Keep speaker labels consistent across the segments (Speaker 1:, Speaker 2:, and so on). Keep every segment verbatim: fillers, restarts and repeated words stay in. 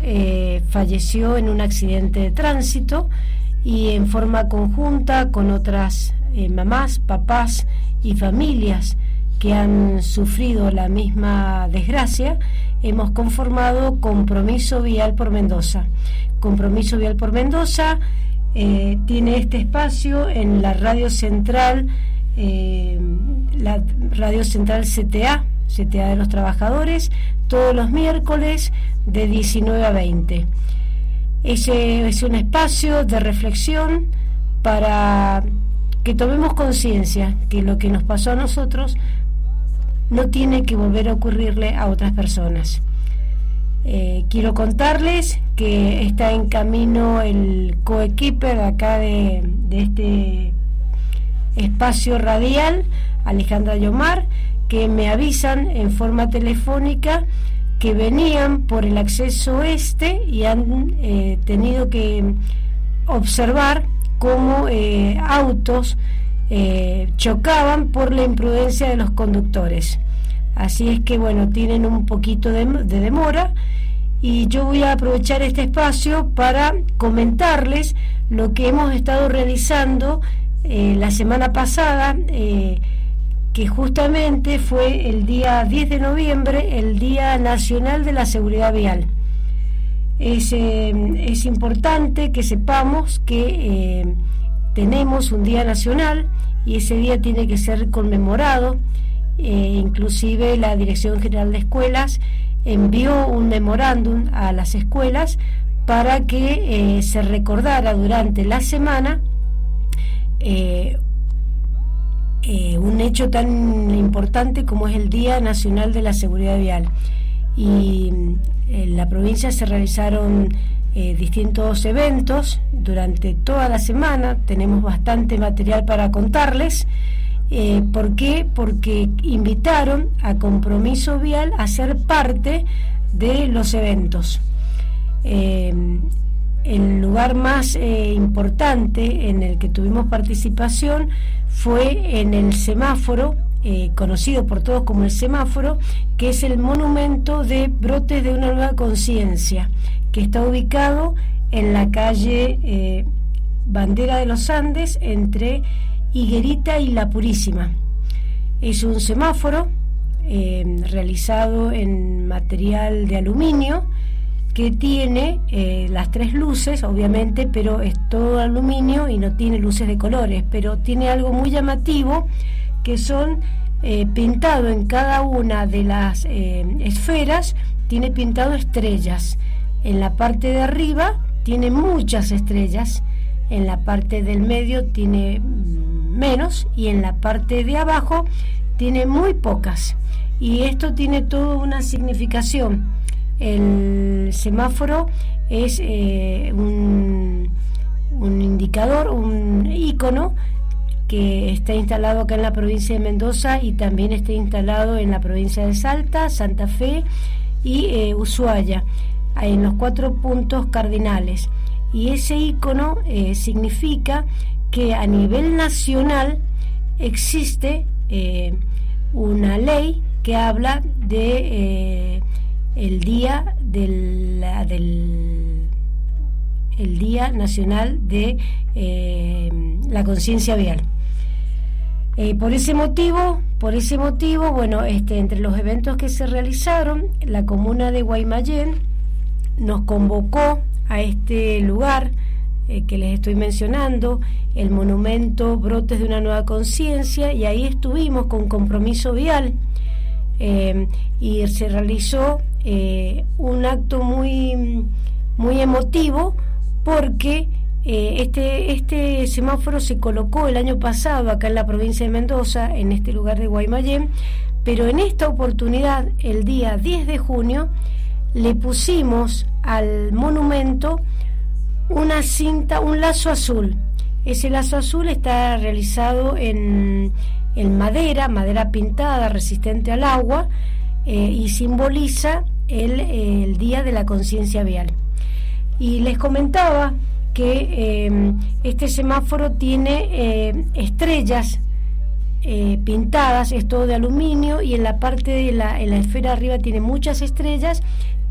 Speaker 1: eh, falleció en un accidente de tránsito y en forma conjunta con otras eh, mamás, papás y familias que han sufrido la misma desgracia, hemos conformado Compromiso Vial por Mendoza. Compromiso Vial por Mendoza eh, tiene este espacio en la radio central, eh, la radio central C T A, C T A de los Trabajadores, todos los miércoles de diecinueve a veinte. Ese es un espacio de reflexión para que tomemos conciencia que lo que nos pasó a nosotros no tiene que volver a ocurrirle a otras personas. Eh, quiero contarles que está en camino el coequiper acá de, de este espacio radial, Alejandra Yomar, que me avisan en forma telefónica que venían por el acceso este y han eh, tenido que observar cómo eh, autos eh, chocaban por la imprudencia de los conductores. Así es que bueno, tienen un poquito de, de demora y yo voy a aprovechar este espacio para comentarles lo que hemos estado realizando eh, la semana pasada, eh, que justamente fue el día diez de noviembre, el Día Nacional de la Seguridad Vial. Es, eh, es importante que sepamos que eh, tenemos un día nacional y ese día tiene que ser conmemorado. Eh, inclusive la Dirección General de Escuelas envió un memorándum a las escuelas para que eh, se recordara durante la semana eh, eh, un hecho tan importante como es el Día Nacional de la Seguridad Vial. Y en la provincia se realizaron eh, distintos eventos durante toda la semana. Tenemos bastante material para contarles. Eh, ¿Por qué? Porque invitaron a Compromiso Vial a ser parte de los eventos. Eh, el lugar más eh, importante en el que tuvimos participación fue en el semáforo, eh, conocido por todos como el semáforo, que es el monumento de Brotes de una Nueva Conciencia, que está ubicado en la calle eh, Bandera de los Andes, entre Higuerita y La Purísima. Es un semáforo eh, realizado en material de aluminio que tiene eh, las tres luces, obviamente, pero es todo aluminio y no tiene luces de colores, pero tiene algo muy llamativo, que son eh, pintado en cada una de las eh, esferas, tiene pintado estrellas. En la parte de arriba tiene muchas estrellas, en la parte del medio tiene menos y en la parte de abajo tiene muy pocas, y esto tiene toda una significación. El semáforo es eh, un, un indicador, un ícono que está instalado acá en la provincia de Mendoza y también está instalado en la provincia de Salta, Santa Fe y eh, Ushuaia, en los cuatro puntos cardinales. Y ese ícono eh, significa que a nivel nacional existe eh, una ley que habla de eh, el día del, del el Día Nacional de eh, la Conciencia Vial. Eh, por ese motivo, por ese motivo, bueno, este, entre los eventos que se realizaron, la comuna de Guaymallén nos convocó a este lugar eh, que les estoy mencionando, el monumento Brotes de una Nueva Conciencia, y ahí estuvimos con Compromiso Vial eh, y se realizó eh, un acto muy, muy emotivo porque eh, este, este semáforo se colocó el año pasado acá en la provincia de Mendoza, en este lugar de Guaymallén, pero en esta oportunidad, el día diez de junio, le pusimos al monumento una cinta, un lazo azul. Ese lazo azul está realizado en, en madera, madera pintada, resistente al agua, eh, y simboliza el, el Día de la Conciencia Vial. Y les comentaba que eh, este semáforo tiene eh, estrellas eh, pintadas, es todo de aluminio, y en la parte de la, en la esfera arriba tiene muchas estrellas, que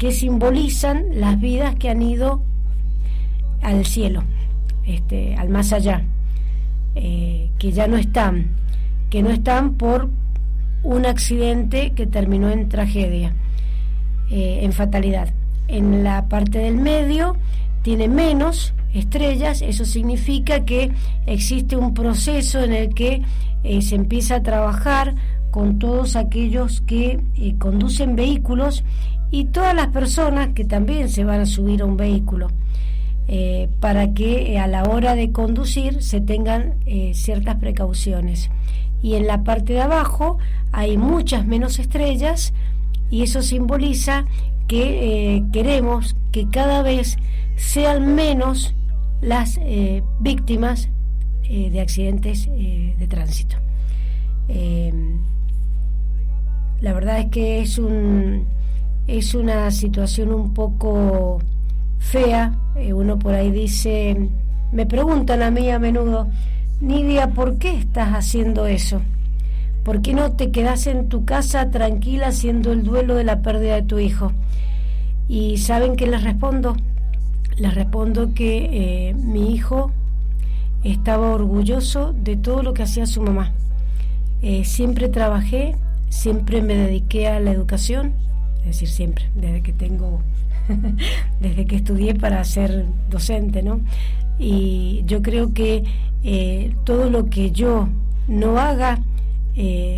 Speaker 1: que simbolizan las vidas que han ido al cielo, este, al más allá, eh, que ya no están, que no están por un accidente que terminó en tragedia, eh, en fatalidad. En la parte del medio tiene menos estrellas, eso significa que existe un proceso en el que eh, se empieza a trabajar con todos aquellos que eh, conducen vehículos y todas las personas que también se van a subir a un vehículo, eh, para que eh, a la hora de conducir se tengan eh, ciertas precauciones. Y en la parte de abajo hay muchas menos estrellas, y eso simboliza que eh, queremos que cada vez sean menos las eh, víctimas eh, de accidentes eh, de tránsito. Eh, la verdad es que es un es una situación un poco fea. Eh, uno por ahí dice, me preguntan a mí a menudo, Nidia, ¿por qué estás haciendo eso? ¿Por qué no te quedas en tu casa tranquila haciendo el duelo de la pérdida de tu hijo? Y ¿saben qué les respondo? Les respondo que eh, mi hijo estaba orgulloso de todo lo que hacía su mamá. Eh, siempre trabajé, siempre me dediqué a la educación, es decir, siempre, desde que tengo, desde que estudié para ser docente, ¿no? Y yo creo que eh, todo lo que yo no haga eh,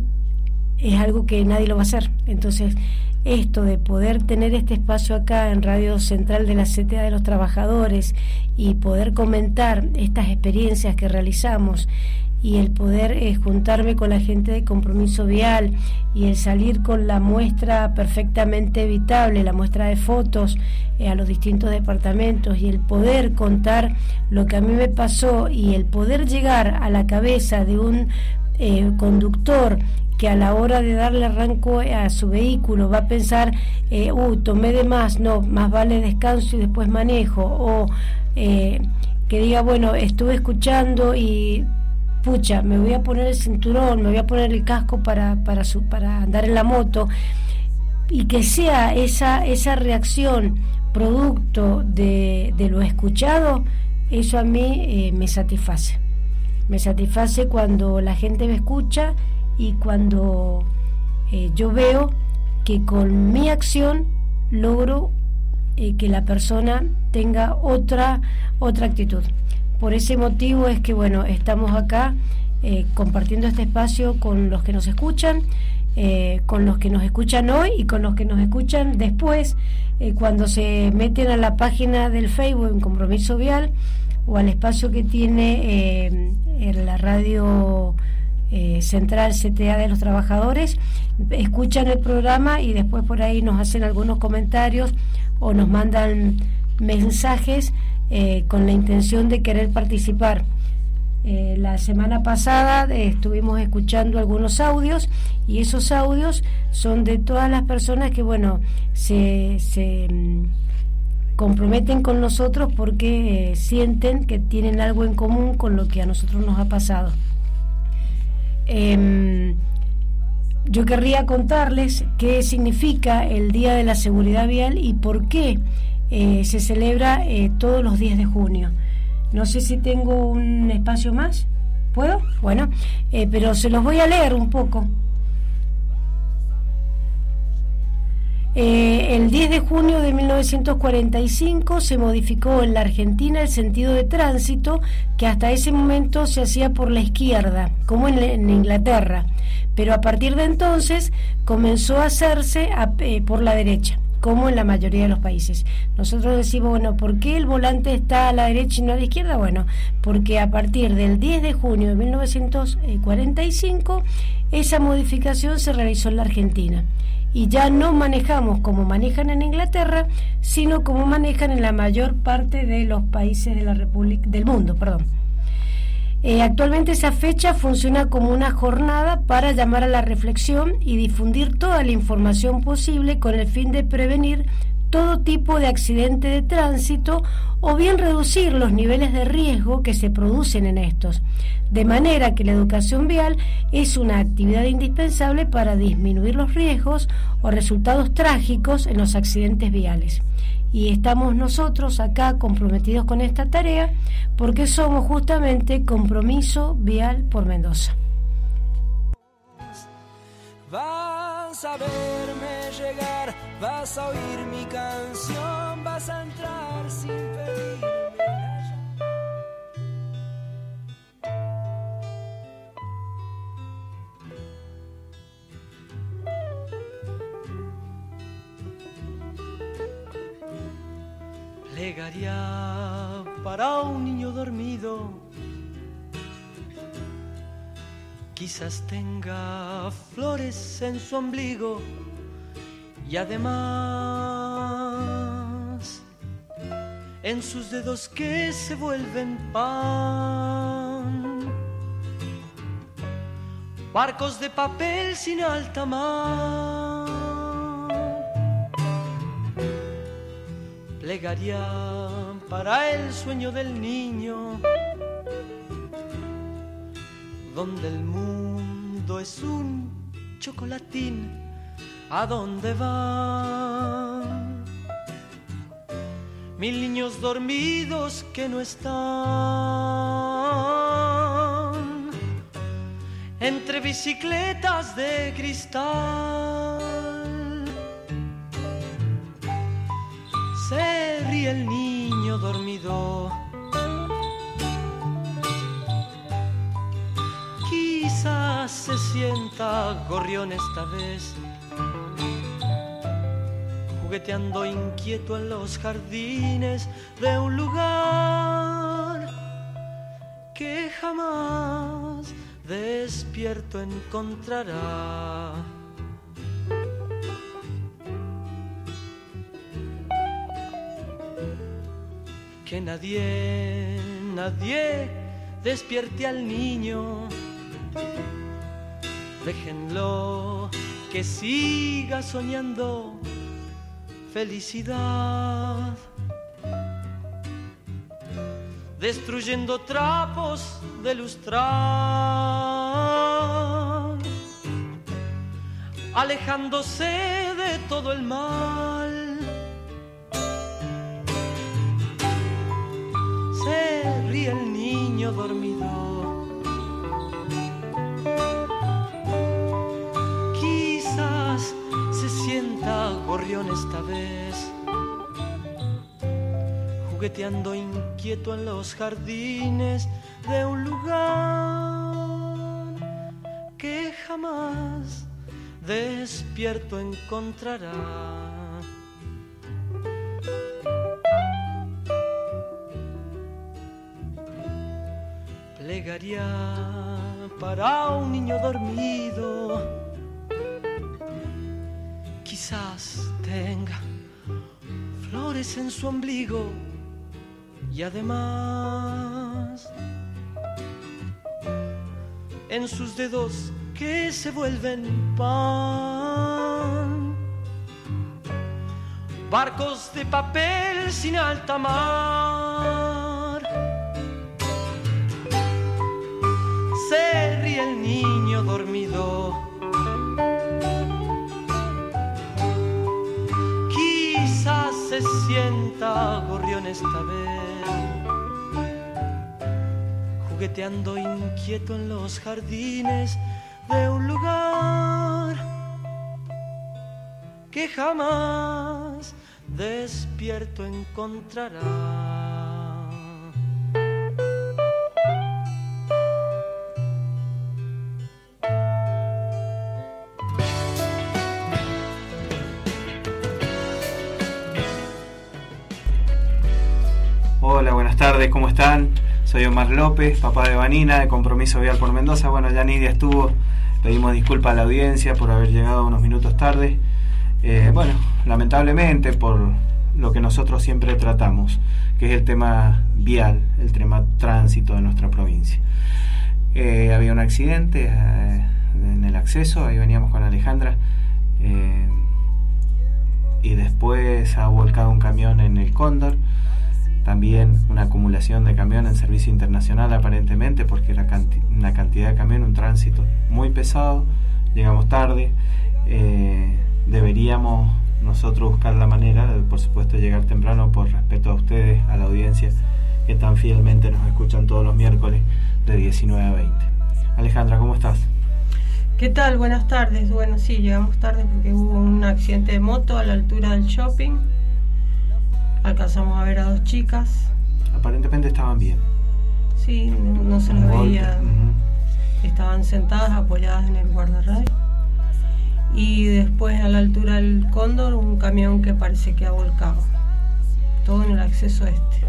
Speaker 1: es algo que nadie lo va a hacer. Entonces, esto de poder tener este espacio acá en Radio Central de la C T A de los Trabajadores y poder comentar estas experiencias que realizamos, y el poder eh, juntarme con la gente de Compromiso Vial, y el salir con la muestra perfectamente evitable, la muestra de fotos eh, a los distintos departamentos, y el poder contar lo que a mí me pasó, y el poder llegar a la cabeza de un eh, conductor que a la hora de darle arranco a su vehículo va a pensar, eh, uh, tomé de más, no, más vale descanso y después manejo, o eh, que diga, bueno, estuve escuchando y pucha, me voy a poner el cinturón, me voy a poner el casco para para su, para andar en la moto, y que sea esa esa reacción producto de, de lo escuchado. Eso a mí eh, me satisface me satisface cuando la gente me escucha, y cuando eh, yo veo que con mi acción logro eh, que la persona tenga otra otra actitud. Por ese motivo es que, bueno, estamos acá eh, compartiendo este espacio con los que nos escuchan, eh, con los que nos escuchan hoy y con los que nos escuchan después, eh, cuando se meten a la página del Facebook en Compromiso Vial, o al espacio que tiene eh, en la radio eh, Central C T A de los Trabajadores, escuchan el programa y después por ahí nos hacen algunos comentarios o nos mandan mensajes Eh, con la intención de querer participar. Eh, la semana pasada eh, estuvimos escuchando algunos audios, y esos audios son de todas las personas que, bueno, se, se mm, comprometen con nosotros porque eh, sienten que tienen algo en común con lo que a nosotros nos ha pasado. Eh, yo querría contarles qué significa el Día de la Seguridad Vial y por qué Eh, se celebra eh, todos los diez de junio. No sé si tengo un espacio más. ¿Puedo? Bueno, eh, pero se los voy a leer un poco. Eh, el diez de junio de mil novecientos cuarenta y cinco se modificó en la Argentina el sentido de tránsito, que hasta ese momento se hacía por la izquierda, como en, en Inglaterra, pero a partir de entonces comenzó a hacerse a, eh, por la derecha, como en la mayoría de los países. Nosotros decimos, bueno, ¿por qué el volante está a la derecha y no a la izquierda? Bueno, porque a partir del diez de junio de mil novecientos cuarenta y cinco esa modificación se realizó en la Argentina, y ya no manejamos como manejan en Inglaterra, sino como manejan en la mayor parte de los países de la República, del mundo, perdón. Eh, actualmente esa fecha funciona como una jornada para llamar a la reflexión y difundir toda la información posible con el fin de prevenir todo tipo de accidente de tránsito o bien reducir los niveles de riesgo que se producen en estos, de manera que la educación vial es una actividad indispensable para disminuir los riesgos o resultados trágicos en los accidentes viales. Y estamos nosotros acá comprometidos con esta tarea porque somos justamente Compromiso Vial por Mendoza.
Speaker 2: Vas a verme llegar, vas a oír mi canción, vas a entrar sin pedirme. Plegaria para un niño dormido, quizás tenga flores en su ombligo y además en sus dedos que se vuelven pan, barcos de papel sin alta mar. Plegaria para el sueño del niño, donde el mundo es un chocolatín, ¿a dónde van? Mil niños dormidos que no están entre bicicletas de cristal. Se ríe el niño dormido, quizás se sienta gorrión esta vez, jugueteando inquieto en los jardines de un lugar que jamás despierto encontrará. Que nadie, nadie despierte al niño, déjenlo que siga soñando felicidad, destruyendo trapos de lustrar, alejándose de todo el mal. Se ríe el niño dormido, quizás se sienta gorrión esta vez, jugueteando inquieto en los jardines de un lugar que jamás despierto encontrará. Plegaria para un niño dormido, quizás tenga flores en su ombligo y además en sus dedos que se vuelven pan, barcos de papel sin alta mar. Se ríe el niño dormido, quizás se sienta gorrión esta vez, jugueteando inquieto en los jardines de un lugar que jamás despierto encontrará.
Speaker 3: Hola, buenas tardes, ¿cómo están? Soy Omar López, papá de Vanina, de Compromiso Vial por Mendoza. Bueno, ya Nidia estuvo, pedimos disculpas a la audiencia por haber llegado unos minutos tarde. Eh, bueno, lamentablemente por lo que nosotros siempre tratamos, que es el tema vial, el tema tránsito de nuestra provincia. Eh, había un accidente eh, en el acceso, ahí veníamos con Alejandra. Eh, y después ha volcado un camión en el Cóndor. También una acumulación de camión en servicio internacional aparentemente, porque era canti- una cantidad de camión, un tránsito muy pesado. Llegamos tarde. Eh, deberíamos nosotros buscar la manera de, por supuesto, llegar temprano por respeto a ustedes, a la audiencia que tan fielmente nos escuchan todos los miércoles de diecinueve a veinte. Alejandra, ¿cómo estás?
Speaker 4: ¿Qué tal? Buenas tardes. Bueno, sí, llegamos tarde porque hubo un accidente de moto a la altura del shopping. Alcanzamos a ver a dos chicas.
Speaker 3: Aparentemente estaban bien.
Speaker 4: Sí, no, no se las veía. Uh-huh. Estaban sentadas, apoyadas en el guardarray. Y después a la altura del Cóndor, un camión que parece que ha volcado. Todo en el acceso este.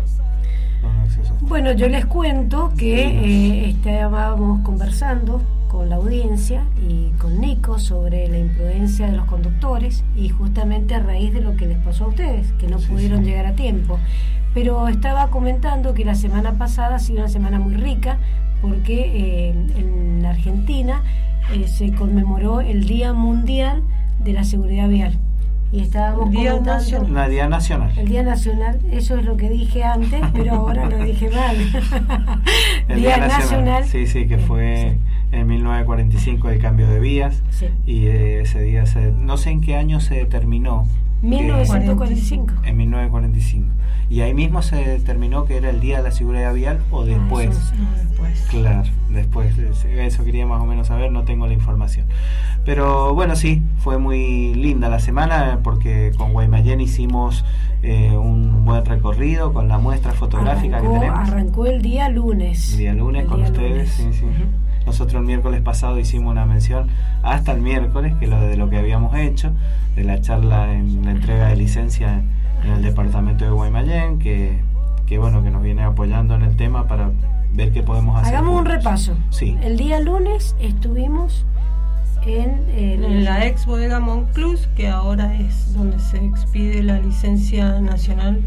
Speaker 1: Bueno, yo les cuento que eh, estábamos conversando con la audiencia y con Nico sobre la imprudencia de los conductores, y justamente a raíz de lo que les pasó a ustedes, que no sí, pudieron sí. llegar a tiempo. Pero estaba comentando que la semana pasada ha sido una semana muy rica, porque eh, en Argentina eh, se conmemoró el Día Mundial de la Seguridad Vial. Y estábamos
Speaker 4: Día
Speaker 1: comentando
Speaker 3: la Día Nacional.
Speaker 1: El Día Nacional, eso es lo que dije antes, pero ahora lo dije mal.
Speaker 3: El Día, Día Nacional. Nacional. Sí, sí, que fue en mil novecientos cuarenta y cinco el cambio de vías. Sí. Y eh, ese día, se, no sé en qué año se determinó.
Speaker 1: mil novecientos cuarenta y cinco.
Speaker 3: En mil novecientos cuarenta y cinco. Y ahí mismo se determinó que era el Día de la Seguridad Vial, o después.
Speaker 4: Ah, no, después.
Speaker 3: Claro, después. Eso quería más o menos saber, no tengo la información. Pero bueno, sí, fue muy linda la semana, porque con Guaymallén hicimos eh, un buen recorrido con la muestra fotográfica
Speaker 1: arrancó,
Speaker 3: que tenemos.
Speaker 1: Arrancó el día lunes.
Speaker 3: El día lunes
Speaker 1: el
Speaker 3: con
Speaker 1: día
Speaker 3: ustedes,
Speaker 1: lunes.
Speaker 3: sí, sí.
Speaker 1: Uh-huh.
Speaker 3: Nosotros el miércoles pasado hicimos una mención hasta el miércoles, que lo de lo que habíamos hecho, de la charla en la entrega de licencia en el departamento de Guaymallén, que, que bueno, que nos viene apoyando en el tema para ver qué podemos hacer.
Speaker 1: Hagamos juntos. Un repaso.
Speaker 3: Sí.
Speaker 1: El día lunes estuvimos en, el,
Speaker 4: en la ex bodega Monclús, que ahora es donde se expide la licencia nacional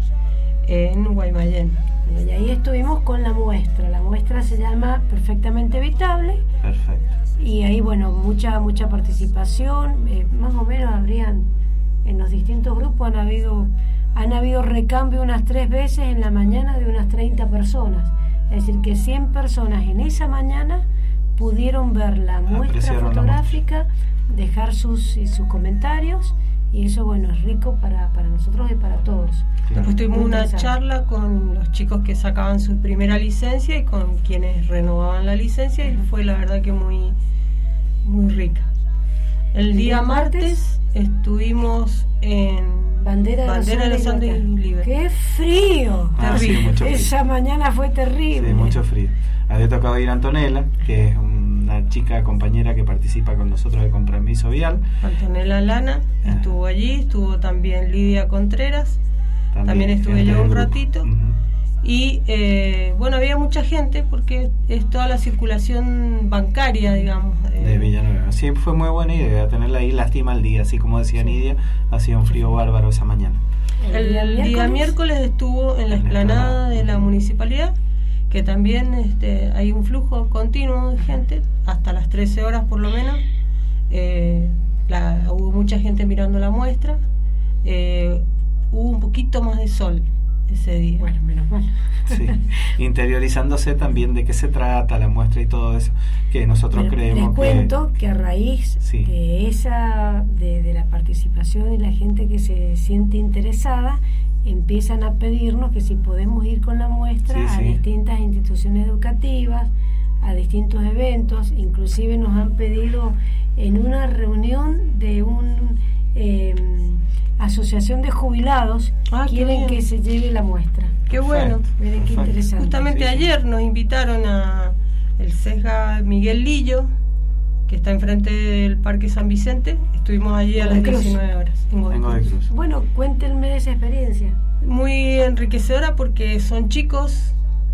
Speaker 4: en Guaymallén.
Speaker 1: Y ahí estuvimos con la muestra. La muestra se llama Perfectamente Evitable.
Speaker 3: Perfecto.
Speaker 1: Y ahí, bueno, mucha mucha participación. Eh, más o menos habrían, en los distintos grupos han habido han habido recambio unas tres veces en la mañana de unas treinta personas. Es decir, que cien personas en esa mañana pudieron ver la muestra fotográfica, dejar sus, sus comentarios, y eso, bueno, es rico para, para nosotros y para todos.
Speaker 4: Después tuvimos una charla con los chicos que sacaban su primera licencia y con quienes renovaban la licencia, y fue la verdad que muy, muy rica. El día martes estuvimos en
Speaker 1: Bandera,
Speaker 4: Bandera de los Andes Libres.
Speaker 1: ¡Qué frío!
Speaker 3: Ah, terrible. Sí, mucho frío.
Speaker 1: Esa mañana fue terrible.
Speaker 3: Sí, mucho frío. Había tocado ir a Antonella, que es una chica compañera que participa con nosotros de Compromiso Vial.
Speaker 4: Antonella Lana ah. estuvo allí, estuvo también Lidia Contreras, también, también estuve yo un ratito. Uh-huh. Y eh, bueno, había mucha gente porque es toda la circulación bancaria, digamos. Eh.
Speaker 3: De Villanueva. Sí, fue muy buena idea tenerla ahí. Lástima el día, así como decía Nidia, hacía un frío bárbaro esa mañana.
Speaker 4: El, el día, día miércoles estuvo en la explanada de la municipalidad, que también este, hay un flujo continuo de gente, hasta las trece horas por lo menos. Eh, la, hubo mucha gente mirando la muestra. Eh, hubo un poquito más de sol ese día.
Speaker 1: Bueno, menos mal.
Speaker 3: Sí, interiorizándose también de qué se trata la muestra y todo eso, que nosotros
Speaker 1: bueno,
Speaker 3: creemos
Speaker 1: les
Speaker 3: que...
Speaker 1: cuento que a raíz sí. de esa de, de la participación y la gente que se siente interesada, empiezan a pedirnos que si podemos ir con la muestra sí, a sí. distintas instituciones educativas, a distintos eventos. Inclusive nos han pedido en una reunión de un eh, asociación de jubilados, ah, quieren que se lleve la muestra.
Speaker 4: Qué bueno.
Speaker 1: Miren qué interesante.
Speaker 4: Justamente sí, ayer nos invitaron a el CESGA Miguel Lillo, que está enfrente del Parque San Vicente. Estuvimos allí a las diecinueve horas en Godoy Cruz.
Speaker 1: Bueno, cuéntenme de esa experiencia.
Speaker 4: Muy enriquecedora porque son chicos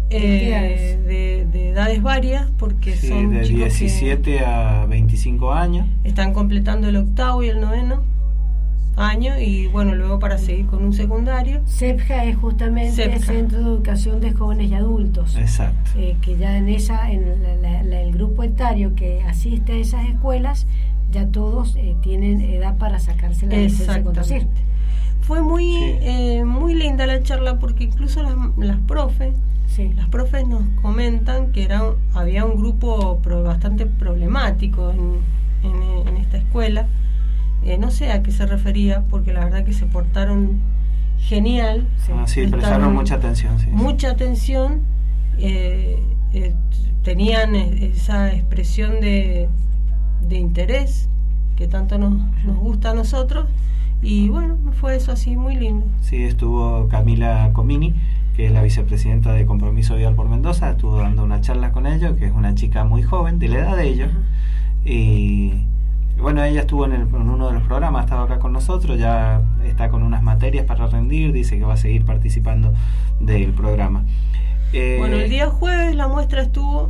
Speaker 4: eh, de, de edades varias, porque
Speaker 3: sí,
Speaker 4: son
Speaker 3: de
Speaker 4: chicos
Speaker 3: diecisiete
Speaker 4: que
Speaker 3: a veinticinco años.
Speaker 4: Están completando el octavo y el noveno año, y bueno, luego para seguir con un secundario.
Speaker 1: CEPJA es justamente el Centro de Educación de Jóvenes y Adultos.
Speaker 3: Exacto.
Speaker 1: Eh, que ya en esa en la, la, la, el grupo etario que asiste a esas escuelas ya todos eh, tienen edad para sacarse la licencia de conducir.
Speaker 4: Fue muy sí. eh, muy linda la charla, porque incluso las, las profes sí. las profes nos comentan que era había un grupo pro, bastante problemático en, en, en esta escuela. Eh, no sé a qué se refería, porque la verdad que se portaron genial.
Speaker 3: Ah, sí, prestaron mucha atención. Sí,
Speaker 4: mucha
Speaker 3: sí.
Speaker 4: atención. Eh, eh, tenían esa expresión de, de interés que tanto nos, nos gusta a nosotros. Y bueno, fue eso así, muy lindo.
Speaker 3: Sí, estuvo Camila Comini, que es la vicepresidenta de Compromiso Vial por Mendoza, estuvo dando una charla con ellos, que es una chica muy joven, de la edad de ellos. Uh-huh. Y bueno, ella estuvo en, el, en uno de los programas, estaba acá con nosotros, ya está con unas materias para rendir, dice que va a seguir participando del programa.
Speaker 4: Eh, bueno, el día jueves la muestra estuvo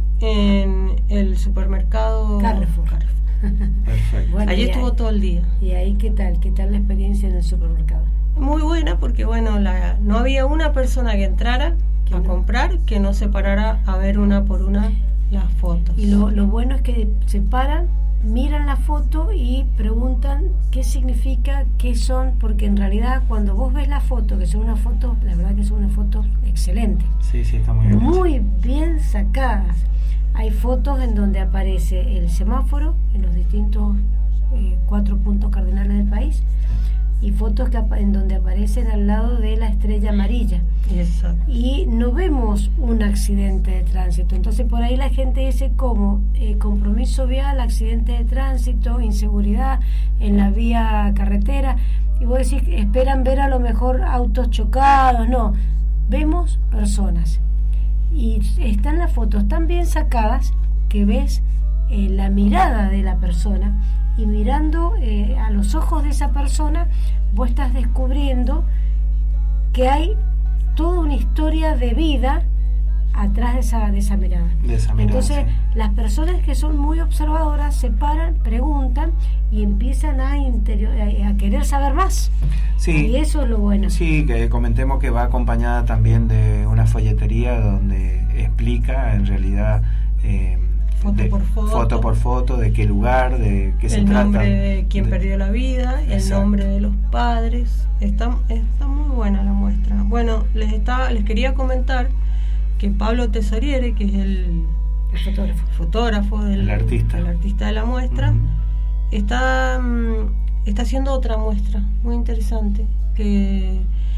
Speaker 4: en el supermercado
Speaker 1: Carrefour.
Speaker 4: Carrefour.
Speaker 3: Perfecto.
Speaker 4: Bueno, allí estuvo
Speaker 1: ahí,
Speaker 4: todo el día.
Speaker 1: ¿Y ahí qué tal? ¿Qué tal la experiencia en el supermercado?
Speaker 4: Muy buena, porque bueno, la, no había una persona que entrara a no? comprar que no se parara a ver una por una las fotos.
Speaker 1: Y lo, lo bueno es que se paran, miran la foto y preguntan qué significa, qué son, porque en realidad cuando vos ves la foto, que son unas fotos, la verdad que son unas fotos excelentes.
Speaker 3: Sí, sí, está muy bien.
Speaker 1: Muy bien sacadas. Hay fotos en donde aparece el semáforo en los distintos eh, cuatro puntos cardinales del país, y fotos que en donde aparecen al lado de la estrella amarilla.
Speaker 4: Exacto.
Speaker 1: Y no vemos un accidente de tránsito. Entonces por ahí la gente dice como eh, compromiso vial, accidente de tránsito, inseguridad en la vía carretera, y vos decís, esperan ver a lo mejor autos chocados. No, vemos personas. Y están las fotos tan bien sacadas que ves eh, la mirada de la persona, y mirando eh, a los ojos de esa persona vos estás descubriendo que hay toda una historia de vida atrás de esa, de esa mirada.
Speaker 3: De esa mirada,
Speaker 1: Entonces
Speaker 3: sí.
Speaker 1: Las personas que son muy observadoras se paran, preguntan y empiezan a, interior, a, a querer saber más.
Speaker 3: Sí,
Speaker 1: y eso es lo bueno.
Speaker 3: Sí, que comentemos que va acompañada también de una folletería donde explica en realidad eh,
Speaker 4: foto,
Speaker 3: de,
Speaker 4: por foto,
Speaker 3: foto por foto de qué lugar, de qué se trata.
Speaker 4: El nombre de quien de, perdió la vida, el
Speaker 3: exacto.
Speaker 4: nombre de los padres. Está, está muy buena la muestra. Bueno, les estaba, les quería comentar que Pablo Tesoriere, que es el,
Speaker 1: el fotógrafo,
Speaker 4: fotógrafo del
Speaker 3: el artista.
Speaker 4: el artista de la muestra, uh-huh. está está haciendo otra muestra muy interesante, que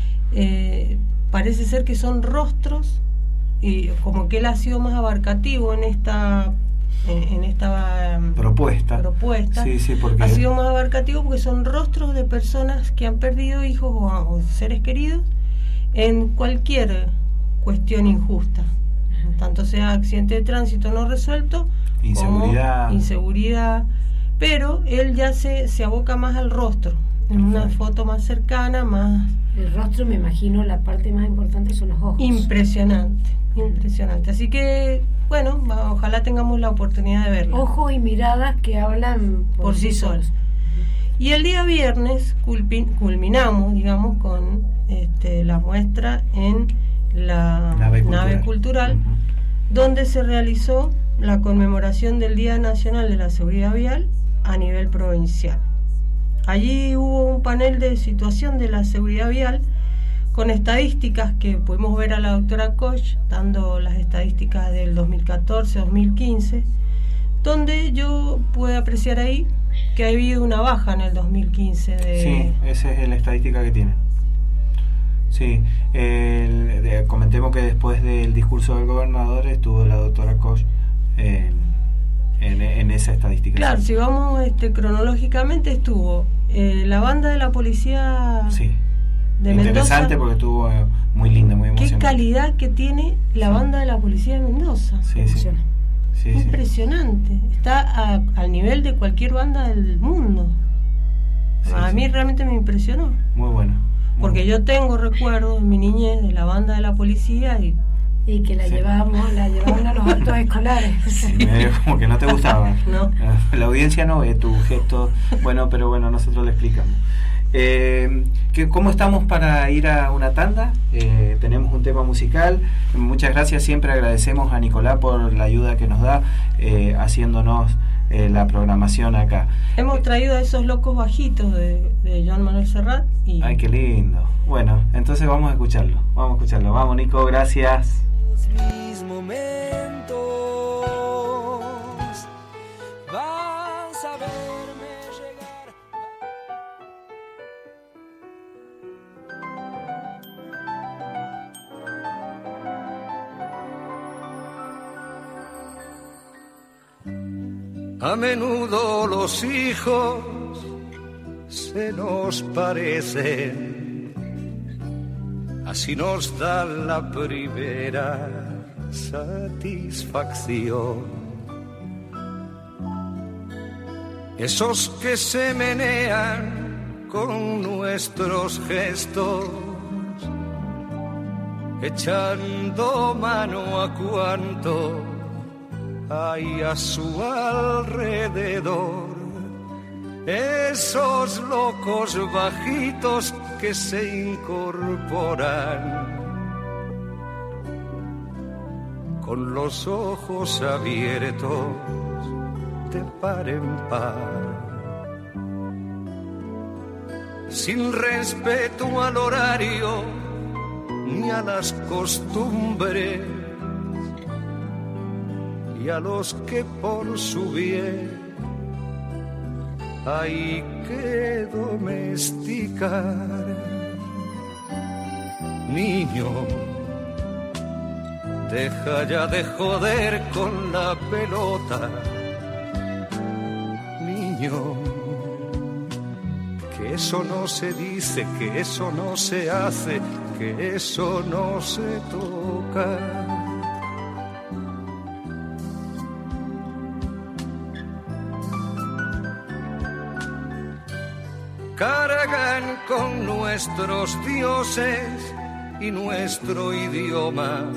Speaker 4: eh, parece ser que son rostros, y como que él ha sido más abarcativo en esta en, en esta um,
Speaker 3: propuesta,
Speaker 4: propuesta.
Speaker 3: Sí, sí, porque
Speaker 4: ha sido más abarcativo porque son rostros de personas que han perdido hijos o, o seres queridos en cualquier cuestión injusta, tanto sea accidente de tránsito no resuelto,
Speaker 3: inseguridad,
Speaker 4: como inseguridad, pero él ya se, se aboca más al rostro, en una Perfecto. foto más cercana, más...
Speaker 1: El rostro, me imagino, la parte más importante son los ojos.
Speaker 4: Impresionante, impresionante. Así que, bueno, ojalá tengamos la oportunidad de verlo.
Speaker 1: Ojos y miradas que hablan por,
Speaker 4: por sí solos. Y el día viernes culpin, culminamos, digamos, con este, la muestra en la
Speaker 3: nave cultural,
Speaker 4: nave cultural uh-huh. donde se realizó la conmemoración del Día Nacional de la Seguridad Vial a nivel provincial. Allí hubo un panel de situación de la seguridad vial con estadísticas que pudimos ver a la doctora Koch dando las estadísticas del dos mil catorce dos mil quince, donde yo pude apreciar ahí que ha habido una baja en el dos mil quince de...
Speaker 3: Sí, esa es la estadística que tiene. Sí, el, de, comentemos que después del discurso del gobernador estuvo la doctora Koch eh, en, en esa estadística.
Speaker 4: Claro, si vamos este, cronológicamente estuvo eh, la banda de la policía
Speaker 3: sí.
Speaker 4: de
Speaker 3: Interesante
Speaker 4: Mendoza,
Speaker 3: porque estuvo eh, muy linda, muy emocionante.
Speaker 4: Qué calidad que tiene la sí. banda de la policía de Mendoza.
Speaker 3: Sí, sí. Sí,
Speaker 4: impresionante. Sí. Está a, al nivel de cualquier banda del mundo. Sí, a sí. mí realmente me impresionó.
Speaker 3: Muy bueno.
Speaker 4: Porque
Speaker 3: muy
Speaker 4: yo tengo recuerdos en mi niñez de la banda de la policía y
Speaker 1: y que la sí. llevábamos, la llevaban a los actos escolares.
Speaker 3: Sí, medio como que no te gustaba.
Speaker 4: No.
Speaker 3: La audiencia no ve tu gesto, bueno, pero bueno, nosotros le explicamos. Eh, que, ¿Cómo estamos para ir a una tanda? Eh, tenemos un tema musical. Muchas gracias, siempre agradecemos a Nicolás por la ayuda que nos da, eh, haciéndonos eh, la programación acá.
Speaker 4: Hemos traído a esos locos bajitos de, de Joan Manuel Serrat. Y...
Speaker 3: Ay, qué lindo. Bueno, entonces vamos a escucharlo. Vamos a escucharlo. Vamos, Nico, gracias.
Speaker 2: Mis momentos vas a verme llegar.
Speaker 5: A menudo los hijos se nos parecen, así nos da la primera satisfacción. Esos que se menean con nuestros gestos, echando mano a cuanto hay a su alrededor. Esos locos bajitos que se incorporan con los ojos abiertos de par en par, sin respeto al horario ni a las costumbres, y a los que por su bien hay que domesticar. Niño, deja ya de joder con la pelota. Niño, que eso no se dice, que eso no se hace, que eso no se toca. Cargan con nuestros dioses y nuestro idioma,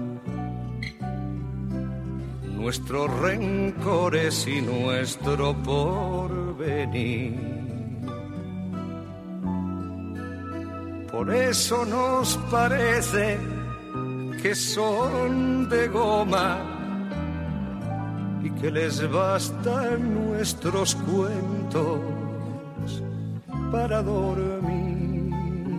Speaker 5: nuestros rencores y nuestro porvenir. Por eso nos parece que son de goma y que les bastan nuestros cuentos para dormir.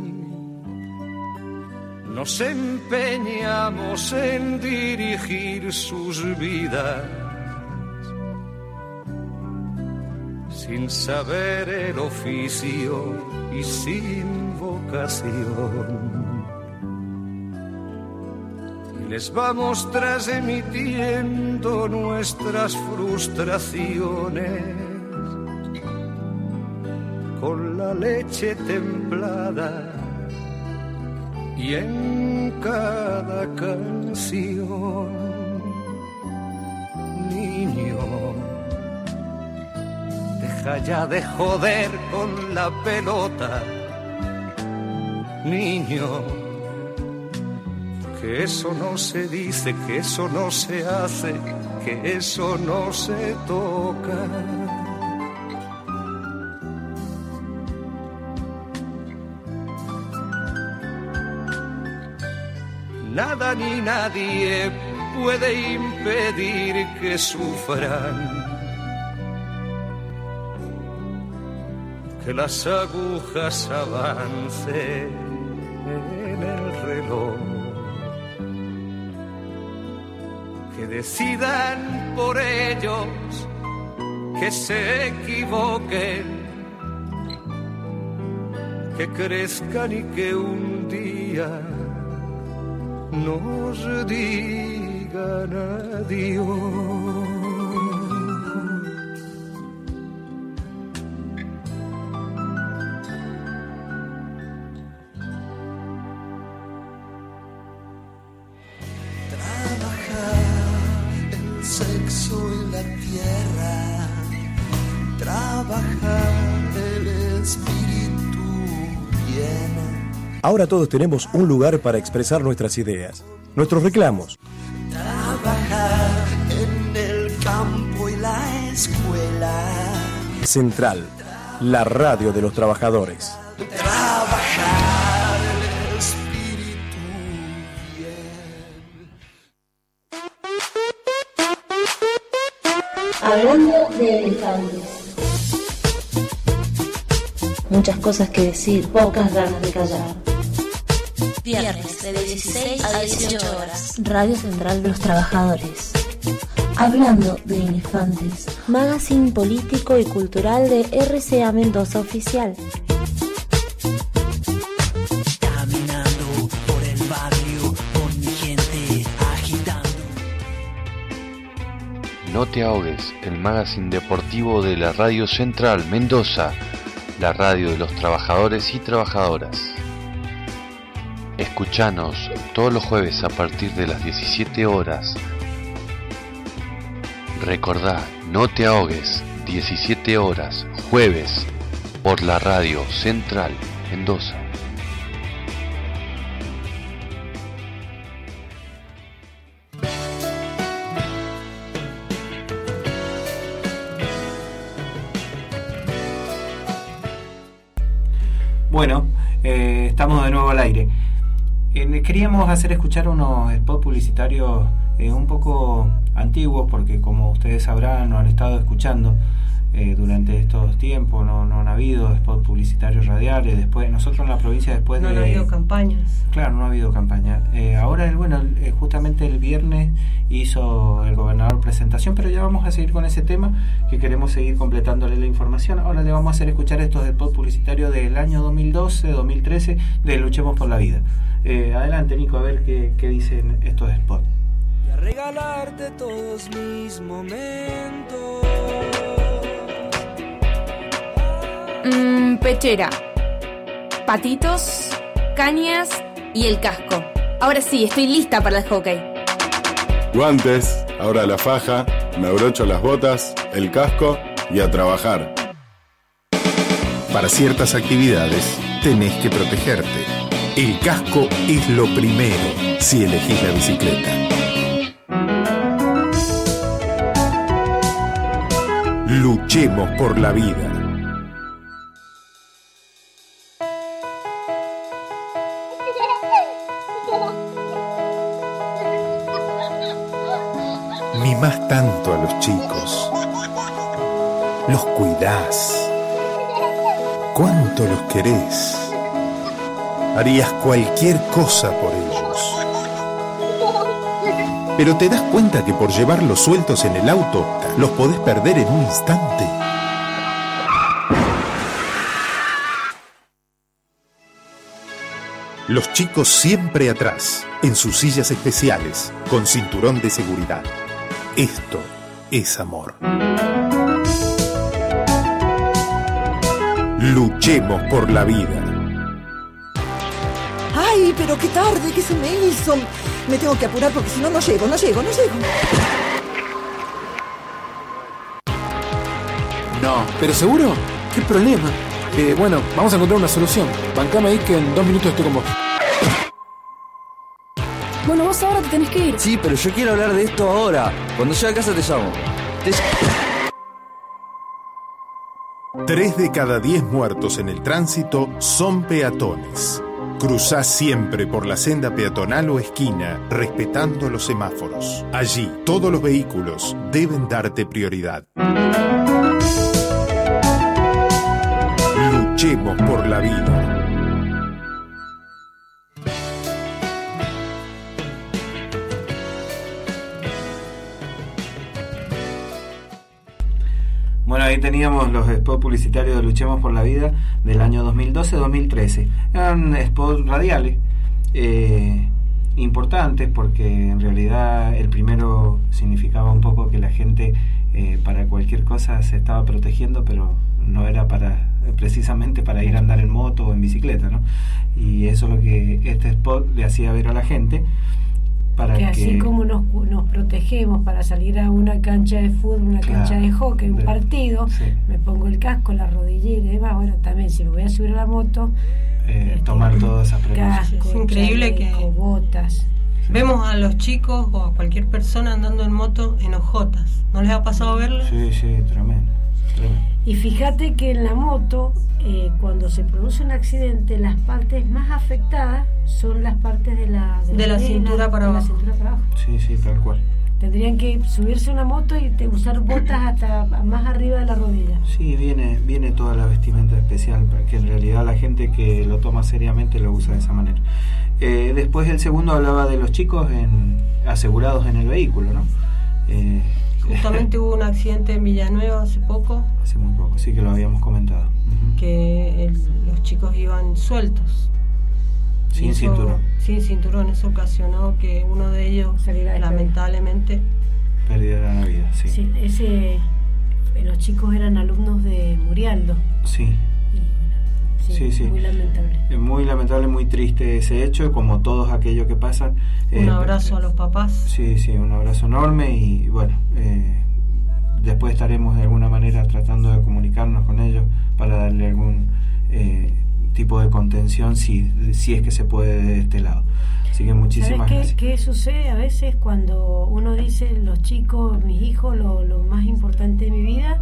Speaker 5: Nos empeñamos en dirigir sus vidas sin saber el oficio y sin vocación. Y les vamos transmitiendo nuestras frustraciones con la leche templada y en cada canción. Niño, deja ya de joder con la pelota. Niño, que eso no se dice, que eso no se hace, que eso no se toca. Nada ni nadie puede impedir que sufran, que las agujas avancen en el reloj, que decidan por ellos, que se equivoquen, que crezcan y que un día nos digan adiós.
Speaker 2: Trabajar el sexo y la tierra, trabajar el espíritu llena.
Speaker 6: Ahora todos tenemos un lugar para expresar nuestras ideas, nuestros reclamos.
Speaker 2: Trabajar en el campo y la escuela.
Speaker 6: Central, la radio de los trabajadores.
Speaker 2: Trabajar el espíritu bien.
Speaker 7: Hablando de elefantes. Muchas cosas que decir, pocas ganas de callar.
Speaker 8: Viernes de dieciséis a dieciocho horas.
Speaker 7: Radio Central de los Trabajadores. Hablando de elefantes. Magazine político y cultural de R C A Mendoza Oficial.
Speaker 2: Caminando por el barrio con mi gente agitando.
Speaker 9: No te ahogues, el magazine deportivo de la Radio Central Mendoza, la radio de los trabajadores y trabajadoras. Escuchanos todos los jueves a partir de las diecisiete horas. Recordá, no te ahogues, diecisiete horas, jueves, por la Radio Central Mendoza.
Speaker 3: Bueno, eh, estamos de nuevo al aire. Eh, queríamos hacer escuchar unos spots publicitarios eh, un poco antiguos, porque como ustedes sabrán, no han estado escuchando eh, durante estos tiempos, no, no han habido spots publicitarios radiales. Después, nosotros en la provincia, después
Speaker 4: no,
Speaker 3: de...
Speaker 4: No ha habido campañas.
Speaker 3: Claro, no ha habido campaña. Eh, ahora, bueno, eh, justamente el viernes hizo el gobernador presentación, pero ya vamos a seguir con ese tema, que queremos seguir completándole la información. Ahora le vamos a hacer escuchar estos spots publicitarios del año dos mil doce, dos mil trece, de Luchemos por la Vida. Eh, adelante, Nico, a ver qué, qué dicen estos spots.
Speaker 2: Y a regalarte todos mis momentos.
Speaker 10: Mm, pechera, patitos, cañas y el casco. Ahora sí, estoy lista para el hockey.
Speaker 11: Guantes, ahora la faja, me abrocho las botas, el casco y a trabajar.
Speaker 12: Para ciertas actividades tenés que protegerte. El casco es lo primero si elegís la bicicleta. Luchemos por la vida. Mimás tanto a los chicos. Los cuidás. ¿Cuánto los querés? Harías cualquier cosa por ellos. Pero te das cuenta que por llevarlos sueltos en el auto, los podés perder en un instante. Los chicos siempre atrás, en sus sillas especiales, con cinturón de seguridad. Esto es amor. Luchemos por la vida.
Speaker 13: ¡Ay, pero qué tarde que se me hizo! Me tengo que apurar porque si no, no llego, no llego, no llego.
Speaker 14: No, ¿pero seguro? ¿Qué problema? Eh, bueno, vamos a encontrar una solución. Bancame ahí que en dos minutos estoy con vos.
Speaker 10: Bueno, vos ahora te tenés que ir.
Speaker 15: Sí, pero yo quiero hablar de esto ahora. Cuando llegue a casa te llamo. Te...
Speaker 12: Tres de cada diez muertos en el tránsito son peatones. Cruzá siempre por la senda peatonal o esquina, respetando los semáforos. Allí, todos los vehículos deben darte prioridad. Luchemos por la vida.
Speaker 3: Bueno, ahí teníamos los spots publicitarios de Luchemos por la Vida del año dos mil doce dos mil trece. Eran spots radiales eh, importantes, porque en realidad el primero significaba un poco que la gente eh, para cualquier cosa se estaba protegiendo, pero no era para precisamente para ir a andar en moto o en bicicleta, ¿no? Y eso es lo que este spot le hacía ver a la gente. Para
Speaker 1: que,
Speaker 3: que
Speaker 1: así como nos, nos protegemos para salir a una cancha de fútbol, una claro, cancha de hockey, un de, partido, sí. Me pongo el casco, la rodillera y demás. Bueno, también si me voy a subir a la moto,
Speaker 3: eh, este, tomar todas esas precauciones.
Speaker 4: Es increíble chaleco, que
Speaker 1: botas. Sí.
Speaker 4: Vemos a los chicos o a cualquier persona andando en moto en hojotas. ¿No les ha pasado verlo?
Speaker 3: Sí, sí, tremendo, tremendo.
Speaker 1: Y fíjate que en la moto, eh, cuando se produce un accidente, las partes más afectadas son las partes de la,
Speaker 4: de, de la, la cintura para
Speaker 1: de
Speaker 4: abajo.
Speaker 1: La cintura para abajo.
Speaker 3: Sí, sí, tal cual.
Speaker 1: Tendrían que subirse a una moto y te, usar botas hasta más arriba de la rodilla.
Speaker 3: Sí, viene viene toda la vestimenta especial, porque en realidad la gente que lo toma seriamente lo usa de esa manera. Eh, después el segundo hablaba de los chicos en, asegurados en el vehículo, ¿no? Eh,
Speaker 4: Justamente hubo un accidente en Villanueva hace poco.
Speaker 3: Hace muy poco, sí que lo habíamos comentado. Uh-huh.
Speaker 4: Que el, los chicos iban sueltos.
Speaker 3: Sin
Speaker 4: eso,
Speaker 3: cinturón.
Speaker 4: Sin cinturón, eso ocasionó que uno de ellos lamentablemente
Speaker 3: perdiera la vida, sí.
Speaker 1: Sí, ese, los chicos eran alumnos de Murialdo.
Speaker 3: Sí.
Speaker 1: Y, bueno, sí,
Speaker 3: sí, sí.
Speaker 1: Muy lamentable.
Speaker 3: Es muy lamentable, muy triste ese hecho, como todos aquellos que pasan.
Speaker 4: Un
Speaker 3: eh,
Speaker 4: abrazo a los papás.
Speaker 3: Sí, sí, un abrazo enorme y bueno, eh, después estaremos de alguna manera tratando de comunicarnos con ellos para darle algún eh, tipo de contención si, si es que se puede de este lado. Así que muchísimas
Speaker 1: ¿Sabes qué,
Speaker 3: gracias.
Speaker 1: qué sucede a veces cuando uno dice los chicos, mis hijos, lo, lo más importante de mi vida,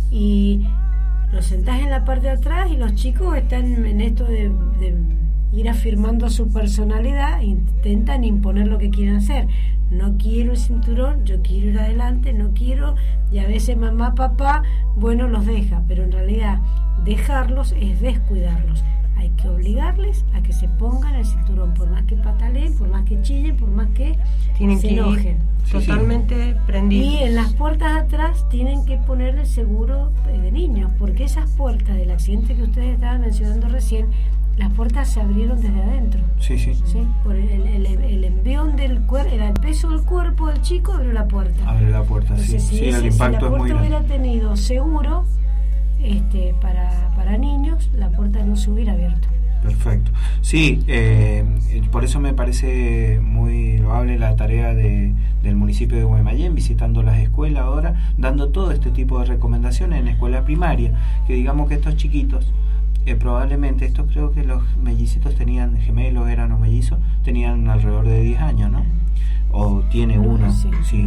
Speaker 1: y los sentás en la parte de atrás y los chicos están en esto de, de ir afirmando su personalidad, intentan imponer lo que quieren hacer. No quiero el cinturón, yo quiero ir adelante, no quiero, y a veces mamá, papá, bueno, los deja, pero en realidad dejarlos es descuidarlos. Hay que obligarles a que se pongan el cinturón, por más que pataleen, por más que chillen, por más que
Speaker 4: tienen
Speaker 1: se
Speaker 4: que
Speaker 1: enojen.
Speaker 4: Ir totalmente sí. prendidos.
Speaker 1: Y en las puertas atrás tienen que poner el seguro de niños, porque esas puertas del accidente que ustedes estaban mencionando recién, las puertas se abrieron desde adentro.
Speaker 3: Sí, sí.
Speaker 1: ¿Sí? Por el, el, el envión del cuerpo, era el peso del cuerpo del chico, abrió la puerta.
Speaker 3: Abre la puerta,
Speaker 1: Entonces,
Speaker 3: sí.
Speaker 1: Si,
Speaker 3: sí
Speaker 1: ese,
Speaker 3: el impacto
Speaker 1: si la
Speaker 3: es muy
Speaker 1: puerta
Speaker 3: grande.
Speaker 1: hubiera tenido seguro este, para, para niños, la puerta no se hubiera abierto.
Speaker 3: Perfecto. Sí, eh, por eso me parece muy loable la tarea de, del municipio de Guaymallén, visitando las escuelas ahora, dando todo este tipo de recomendaciones en escuela primaria, que digamos que estos chiquitos, eh, probablemente, estos creo que los mellicitos tenían, gemelos eran los mellizos, tenían alrededor de diez años, ¿no? O tiene
Speaker 1: No,
Speaker 3: uno,
Speaker 1: sí,
Speaker 3: sí.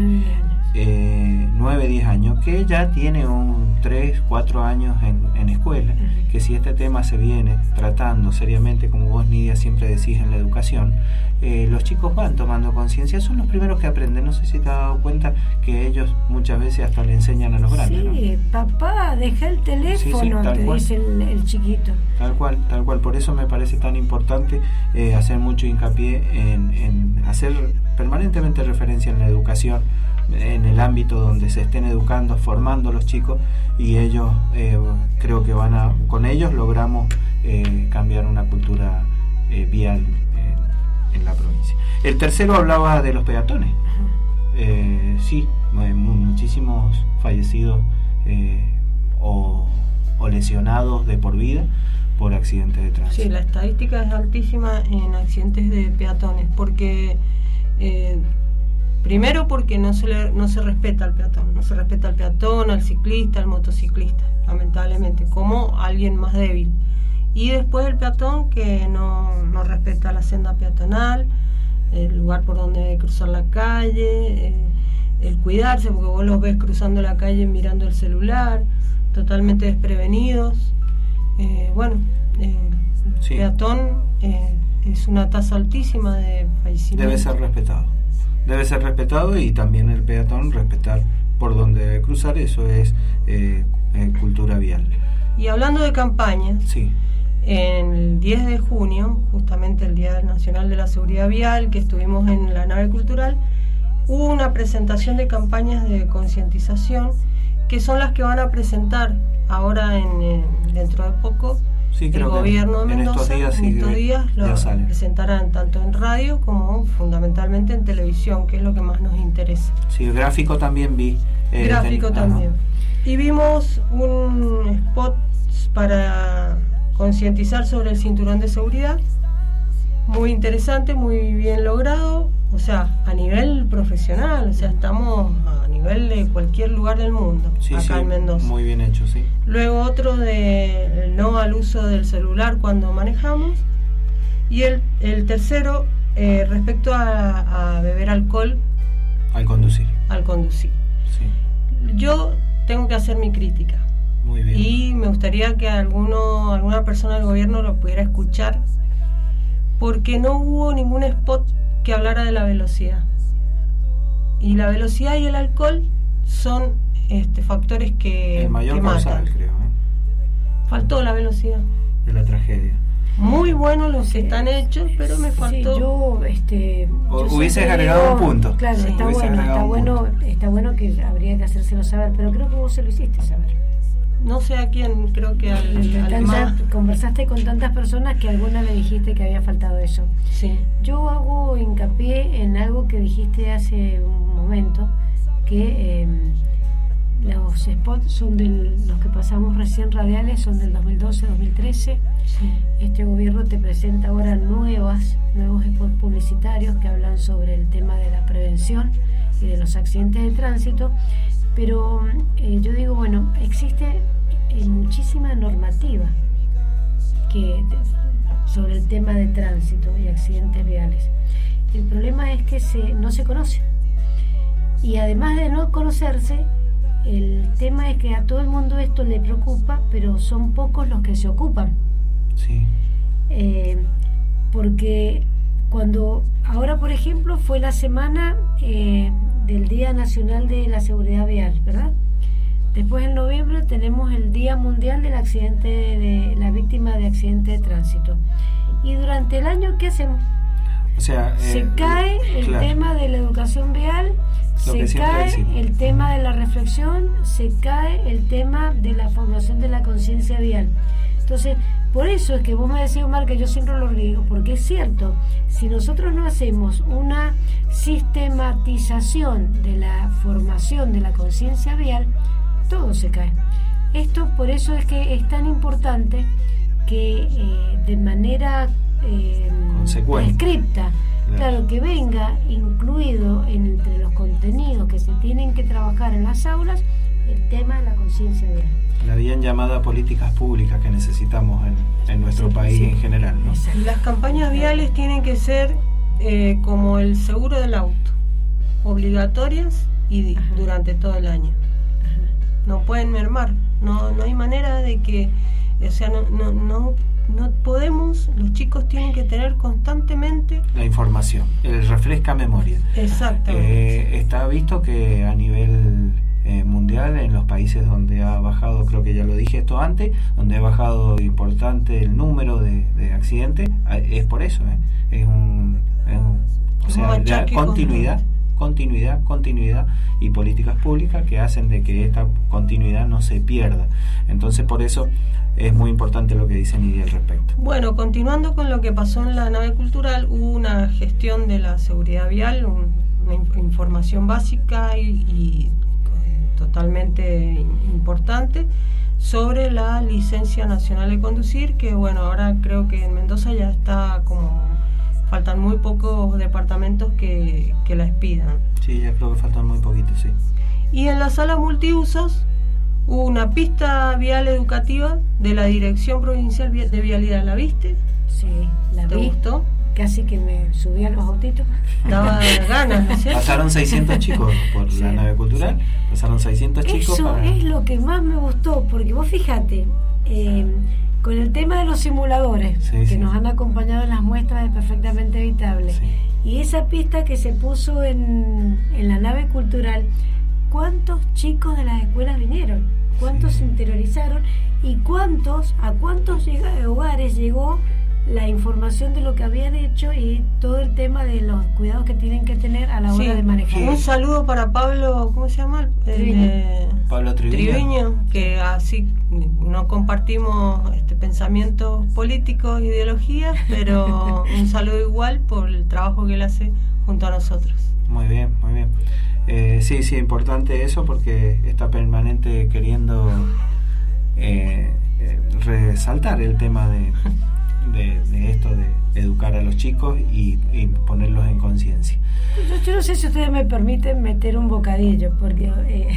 Speaker 3: Eh, nueve, diez años, que ya tiene un tres, cuatro años en, en escuela, uh-huh. Que si este tema se viene tratando seriamente, como vos, Nidia, siempre decís en la educación, eh, los chicos van tomando conciencia, son los primeros que aprenden. No sé si te has dado cuenta que ellos muchas veces hasta le enseñan a los grandes.
Speaker 1: Sí, ¿no? Papá, deja el teléfono, sí, sí, te cual. dice el, el chiquito.
Speaker 3: Tal cual, tal cual, por eso me parece tan importante eh, hacer mucho hincapié en, en hacer permanentemente referencia en la educación, en el ámbito donde se estén educando, formando los chicos, y ellos eh, creo que van a, con ellos logramos eh, cambiar una cultura eh, vial en, en la provincia. El tercero hablaba de los peatones. Eh, sí, muchísimos fallecidos eh, o, o lesionados de por vida por accidentes de tránsito.
Speaker 4: Sí, la estadística es altísima en accidentes de peatones, porque eh, primero porque no se le, no se respeta al peatón, no se respeta al peatón, al ciclista, al motociclista, lamentablemente, como alguien más débil. Y después el peatón que no, no respeta la senda peatonal, el lugar por donde debe cruzar la calle, eh, el cuidarse, porque vos los ves cruzando la calle mirando el celular, totalmente desprevenidos. Eh, bueno, eh, sí. El peatón eh, es una tasa altísima de fallecimiento.
Speaker 3: Debe ser respetado. Debe ser respetado y también el peatón respetar por donde debe cruzar, eso es eh, eh, cultura vial.
Speaker 4: Y hablando de campañas,
Speaker 3: sí.
Speaker 4: En el diez de junio, justamente el Día Nacional de la Seguridad Vial, que estuvimos en la nave cultural, hubo una presentación de campañas de concientización que son las que van a presentar ahora en, en dentro de poco.
Speaker 3: Sí,
Speaker 4: el gobierno de Mendoza,
Speaker 3: en estos días, sí,
Speaker 4: en estos días lo presentarán tanto en radio como fundamentalmente en televisión, que es lo que más nos interesa.
Speaker 3: Sí, el gráfico también vi.
Speaker 4: Eh, gráfico ten... también. Ajá. Y vimos un spot para concientizar sobre el cinturón de seguridad, muy interesante, muy bien logrado, o sea, a nivel profesional, o sea, estamos a nivel de cualquier lugar del mundo,
Speaker 3: sí,
Speaker 4: acá
Speaker 3: sí,
Speaker 4: en Mendoza.
Speaker 3: Muy bien hecho, sí.
Speaker 4: Luego otro de no al uso del celular cuando manejamos, y el, el tercero eh, respecto a, a beber alcohol
Speaker 3: al conducir.
Speaker 4: Al conducir.
Speaker 3: Sí.
Speaker 4: Yo tengo que hacer mi crítica.
Speaker 3: Muy bien.
Speaker 4: Y me gustaría que alguno, alguna persona del gobierno lo pudiera escuchar, porque no hubo ningún spot que hablara de la velocidad. y la velocidad y el alcohol son este, factores que,
Speaker 3: el mayor
Speaker 4: que
Speaker 3: causal,
Speaker 4: matan.
Speaker 3: creo. ¿eh?
Speaker 4: Faltó la velocidad.
Speaker 3: De la tragedia.
Speaker 4: Muy buenos los que están hechos, pero me faltó.
Speaker 1: Sí, yo, este,
Speaker 3: o,
Speaker 1: yo
Speaker 3: hubieses agregado
Speaker 1: digo,
Speaker 3: un punto.
Speaker 1: Claro,
Speaker 3: sí,
Speaker 1: está bueno, está bueno, está bueno que habría que hacérselo saber, pero creo que vos se lo hiciste saber.
Speaker 4: No sé a quién, creo que al, al
Speaker 1: Tanta,
Speaker 4: más...
Speaker 1: conversaste con tantas personas que a alguna le dijiste que había faltado eso.
Speaker 4: Sí.
Speaker 1: Yo hago hincapié en algo que dijiste hace un momento, que eh, los spots son del, los que pasamos recién radiales son del dos mil doce, dos mil trece.
Speaker 4: Sí.
Speaker 1: Este gobierno te presenta ahora nuevas, nuevos spots publicitarios que hablan sobre el tema de la prevención y de los accidentes de tránsito, pero eh, yo digo, bueno, existe eh, muchísima normativa que de, sobre el tema de tránsito y accidentes viales. El problema es que se, no se conoce, y además de no conocerse, el tema es que a todo el mundo esto le preocupa, pero son pocos los que se ocupan.
Speaker 3: Sí.
Speaker 1: Eh, porque cuando ahora, por ejemplo, fue la semana eh, del Día Nacional de la Seguridad Vial, ¿verdad? Después en noviembre tenemos el Día Mundial del Accidente de la Víctima de Accidente de Tránsito. Y durante el año, ¿qué hacemos?
Speaker 3: O sea, eh,
Speaker 1: se cae el
Speaker 3: claro.
Speaker 1: tema de la educación vial, se cae el tema de la reflexión, se cae el tema de la formación de la conciencia vial. Entonces, por eso es que vos me decís, Omar, que yo siempre lo digo, porque es cierto, si nosotros no hacemos una sistematización de la formación de la conciencia vial, todo se cae. Esto, por eso es que es tan importante que eh, de manera eh, prescripta, claro. claro, que venga incluido entre los contenidos que se tienen que trabajar en las aulas, el tema de la conciencia vial.
Speaker 3: La bien llamada políticas públicas que necesitamos en, en nuestro sí, país sí. en general, ¿no?
Speaker 4: Las campañas viales tienen que ser eh, como el seguro del auto, obligatorias y Ajá. durante todo el año. Ajá. No pueden mermar, no no hay manera de que, o sea, no no no no podemos, los chicos tienen que tener constantemente
Speaker 3: la información, el refresca memoria.
Speaker 4: Exactamente.
Speaker 3: Eh, está visto que a nivel Eh, mundial, en los países donde ha bajado, creo que ya lo dije esto antes, donde ha bajado importante el número de, de accidentes, es por eso, ¿eh? es un, es un o sea, la continuidad, continuidad, continuidad y políticas públicas que hacen de que esta continuidad no se pierda. Entonces, por eso es muy importante lo que dice Nidia al respecto.
Speaker 4: Bueno, continuando con lo que pasó en la nave cultural, hubo una gestión de la seguridad vial, un, una información básica y, y totalmente importante sobre la licencia nacional de conducir, que bueno, ahora creo que en Mendoza ya está como, faltan muy pocos departamentos que, que la expidan.
Speaker 3: Sí, ya creo que faltan muy poquitos, sí.
Speaker 4: Y en la sala multiusos hubo una pista vial educativa de la Dirección Provincial de Vialidad, ¿la viste?
Speaker 1: Sí, la
Speaker 4: ¿Te
Speaker 1: vi.
Speaker 4: gustó?
Speaker 1: Casi que me subí a los autitos.
Speaker 4: Daba ganas, ¿no es cierto?
Speaker 3: Pasaron seiscientos chicos por sí, la nave cultural, sí. pasaron seiscientos chicos.
Speaker 1: Eso
Speaker 3: para...
Speaker 1: es lo que más me gustó, porque vos fíjate, eh, con el tema de los simuladores,
Speaker 3: sí,
Speaker 1: que
Speaker 3: sí.
Speaker 1: nos han acompañado en las muestras de Perfectamente Evitable, sí. y esa pista que se puso en, en la nave cultural, ¿cuántos chicos de las escuelas vinieron? ¿Cuántos sí. se interiorizaron? ¿Y cuántos, a cuántos llega, hogares llegó la información de lo que habían hecho y todo el tema de los cuidados que tienen que tener a la hora
Speaker 4: sí,
Speaker 1: de manejar?
Speaker 4: Un saludo para Pablo, ¿cómo se llama?
Speaker 1: Eh,
Speaker 3: Pablo Triviño.
Speaker 4: Triviño, que así no compartimos este, pensamientos políticos, ideologías, pero un saludo igual por el trabajo que él hace junto a nosotros.
Speaker 3: Muy bien, muy bien. Eh, sí, sí, importante eso porque está permanente queriendo eh, eh, resaltar el tema de De, de esto de educar a los chicos y, y ponerlos en conciencia.
Speaker 1: Yo, yo no sé si ustedes me permiten meter un bocadillo, porque eh,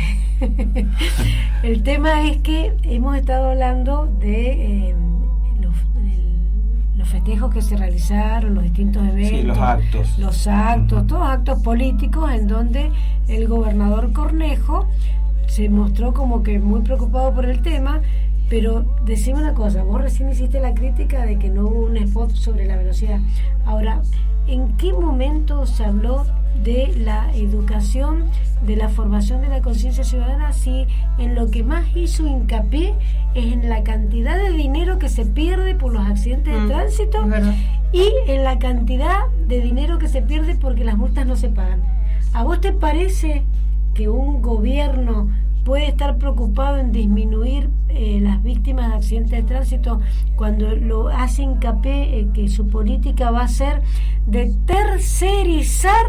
Speaker 1: el tema es que hemos estado hablando de eh, los, el, los festejos que se realizaron, los distintos eventos,
Speaker 3: sí, los actos,
Speaker 1: los actos, uh-huh. todos actos políticos en donde el gobernador Cornejo se mostró como que muy preocupado por el tema. Pero decime una cosa, vos recién hiciste la crítica de que no hubo un spot sobre la velocidad. Ahora, ¿en qué momento se habló de la educación, de la formación de la conciencia ciudadana, si en lo que más hizo hincapié es en la cantidad de dinero que se pierde por los accidentes de mm, tránsito y en la cantidad de dinero que se pierde porque las multas no se pagan. ¿A vos te parece que un gobierno puede estar preocupado en disminuir eh, las víctimas de accidentes de tránsito cuando lo hace hincapié eh, que su política va a ser de tercerizar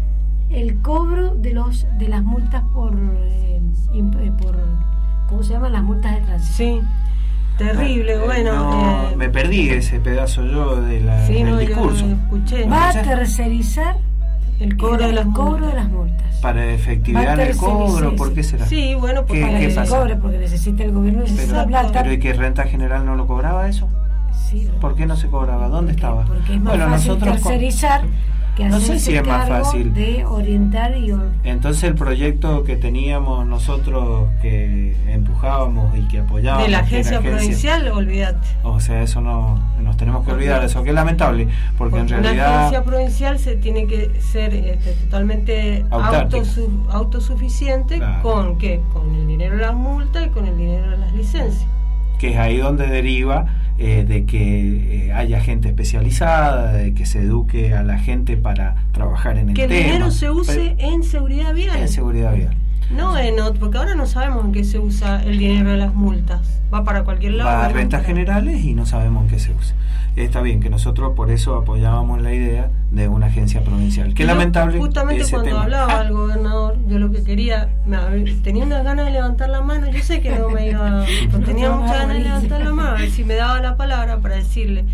Speaker 1: el cobro de los de las multas por, eh, imp, eh, por ¿cómo se llaman? Las multas de tránsito?
Speaker 4: Sí, terrible, ah, bueno.
Speaker 3: No, eh, me perdí ese pedazo yo de la,
Speaker 4: sí,
Speaker 3: del
Speaker 4: no,
Speaker 3: discurso.
Speaker 4: Yo escuché.
Speaker 1: Va a tercerizar
Speaker 4: el cobro, el, de, las
Speaker 1: el cobro
Speaker 4: multas.
Speaker 1: de las multas.
Speaker 3: Para efectividad el cobro, ¿por qué será?
Speaker 4: Sí, bueno, pues
Speaker 1: para que se cobre, porque necesita el gobierno necesita plata.
Speaker 3: Pero ¿y que Renta General no lo cobraba eso?
Speaker 1: Sí.
Speaker 3: ¿Por qué no se cobraba? ¿Dónde estaba?
Speaker 1: Porque es más
Speaker 3: bueno,
Speaker 1: fácil
Speaker 3: nosotros
Speaker 1: tercerizar que
Speaker 3: no sé si es más fácil
Speaker 1: de orientar y or...
Speaker 3: entonces el proyecto que teníamos nosotros que empujábamos y que apoyábamos
Speaker 4: de la agencia,
Speaker 3: agencia
Speaker 4: provincial, olvídate.
Speaker 3: O sea, eso no nos tenemos que olvidar, eso que es lamentable, porque, porque en realidad
Speaker 4: una agencia provincial se tiene que ser este, totalmente autosu, autosuficiente, claro. ¿Con qué? Con el dinero de las multas y con el dinero de las licencias.
Speaker 3: Que es ahí donde deriva eh, de que eh, haya gente especializada, de que se eduque a la gente para trabajar en el
Speaker 4: que
Speaker 3: tema.
Speaker 4: Que el dinero se use pero, en seguridad vial.
Speaker 3: En seguridad vial.
Speaker 4: No en otro, porque ahora no sabemos en qué se usa el dinero de las multas. Va para cualquier lado.
Speaker 3: Va a rentas generales y no sabemos en qué se usa. Está bien que nosotros por eso apoyábamos la idea de una agencia provincial. Qué lamentable.
Speaker 4: Justamente cuando tema. hablaba el gobernador, yo lo que quería, me, tenía unas ganas de levantar la mano. Yo sé que no me iba, tenía muchas ganas de levantar la mano, a ver si me daba la palabra para decirle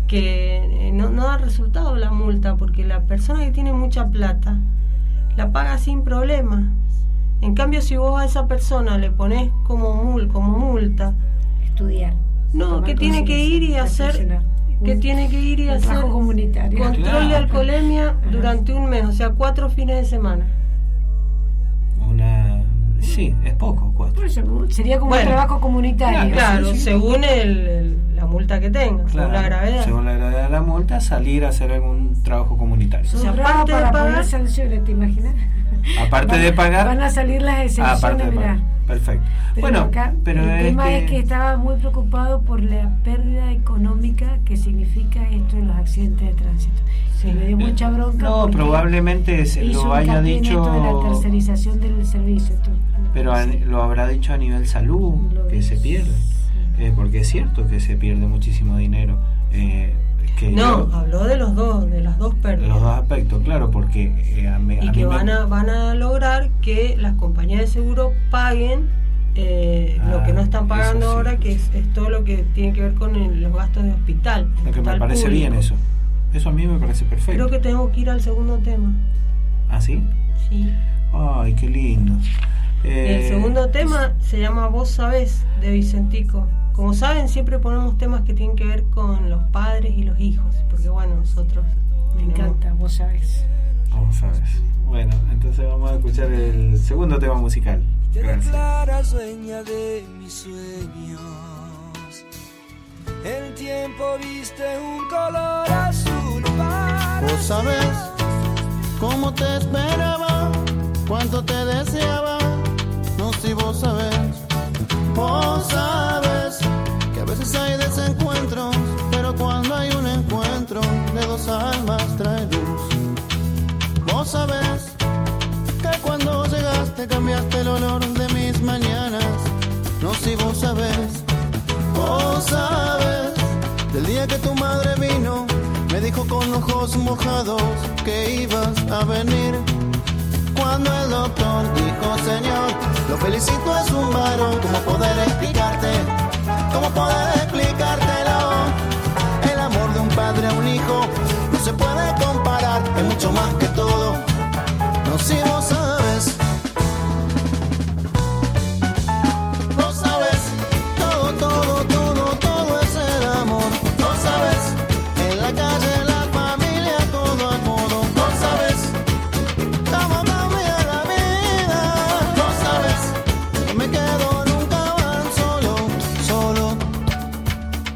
Speaker 4: que no, no da resultado la multa, porque la persona que tiene mucha plata la paga sin problema. En cambio, si vos a esa persona le pones como mul, como multa,
Speaker 1: estudiar,
Speaker 4: no, que tiene que ir y hacer, que tiene que ir y hacer
Speaker 1: comunitario,
Speaker 4: control claro. de alcoholemia durante un mes, o sea, cuatro fines de semana.
Speaker 3: Una, sí, es poco, cuatro.
Speaker 1: Pues sería como bueno, un trabajo comunitario.
Speaker 4: Claro,
Speaker 1: sí, sí.
Speaker 4: según el, el, la multa que tenga, claro, según la gravedad.
Speaker 3: Según la gravedad de la multa, salir a hacer algún trabajo comunitario.
Speaker 1: O sea, aparte para de pagar sanciones, ¿te imaginas?
Speaker 3: Aparte
Speaker 1: van,
Speaker 3: de pagar,
Speaker 1: van a salir las excepciones, mirá.
Speaker 3: Perfecto.
Speaker 1: Pero
Speaker 3: bueno,
Speaker 1: acá,
Speaker 3: pero
Speaker 1: el
Speaker 3: es
Speaker 1: tema
Speaker 3: que...
Speaker 1: es que estaba muy preocupado por la pérdida económica que significa esto en los accidentes de tránsito. Sí, me dio mucha bronca.
Speaker 3: No, probablemente se lo haya dicho.
Speaker 1: Esto de la tercerización del servicio. Esto,
Speaker 3: pero a, lo habrá dicho a nivel salud, lo que se pierde. Sí. Eh, porque es cierto que se pierde muchísimo dinero. Eh, Que
Speaker 4: no,
Speaker 3: yo,
Speaker 4: habló de los dos, de las dos pérdidas.
Speaker 3: De los dos aspectos, claro, porque eh, a me,
Speaker 4: y
Speaker 3: a
Speaker 4: que
Speaker 3: mí
Speaker 4: van
Speaker 3: me...
Speaker 4: a van a lograr que las compañías de seguro paguen eh, ah, lo que no están pagando sí, ahora, que es, es todo lo que tiene que ver con el, los gastos de hospital.
Speaker 3: Lo que me parece público. Bien eso. Eso a mí me parece perfecto.
Speaker 4: Creo que tenemos que ir al segundo tema.
Speaker 3: ¿Ah, sí?
Speaker 4: Sí.
Speaker 3: Ay, qué lindo.
Speaker 4: Eh... El segundo tema se llama Vos Sabés, de Vicentico. Como saben, siempre ponemos temas que tienen que ver con los padres y los hijos, porque bueno, nosotros...
Speaker 1: Me tenemos... encanta, Vos Sabés.
Speaker 3: Vos Sabés. Bueno, entonces vamos a escuchar el segundo tema musical. Gracias.
Speaker 2: Clara dueña de mis sueños. El tiempo viste un color azul para...
Speaker 16: Vos sabés cómo te esperaba, cuánto te deseaba, no si vos sabés. Vos sabes que a veces hay desencuentros, pero cuando hay un encuentro de dos almas trae luz. Vos sabes que cuando llegaste cambiaste el olor de mis mañanas, no si vos sabes. Vos sabes del día que tu madre vino, me dijo con ojos mojados que ibas a venir. Cuando el doctor dijo, señor, lo felicito, es un varón. ¿Cómo poder explicarte? ¿Cómo poder explicártelo? El amor de un padre a un hijo no se puede comparar, es mucho más que todo. No, si vos sabes. Vos sabes, todo, todo, todo, todo es el amor. Vos sabes, en la calle, en la familia, todo a todo. Vos sabes, cómo cambia la vida. Vos sabes, no me quedo nunca más solo, solo.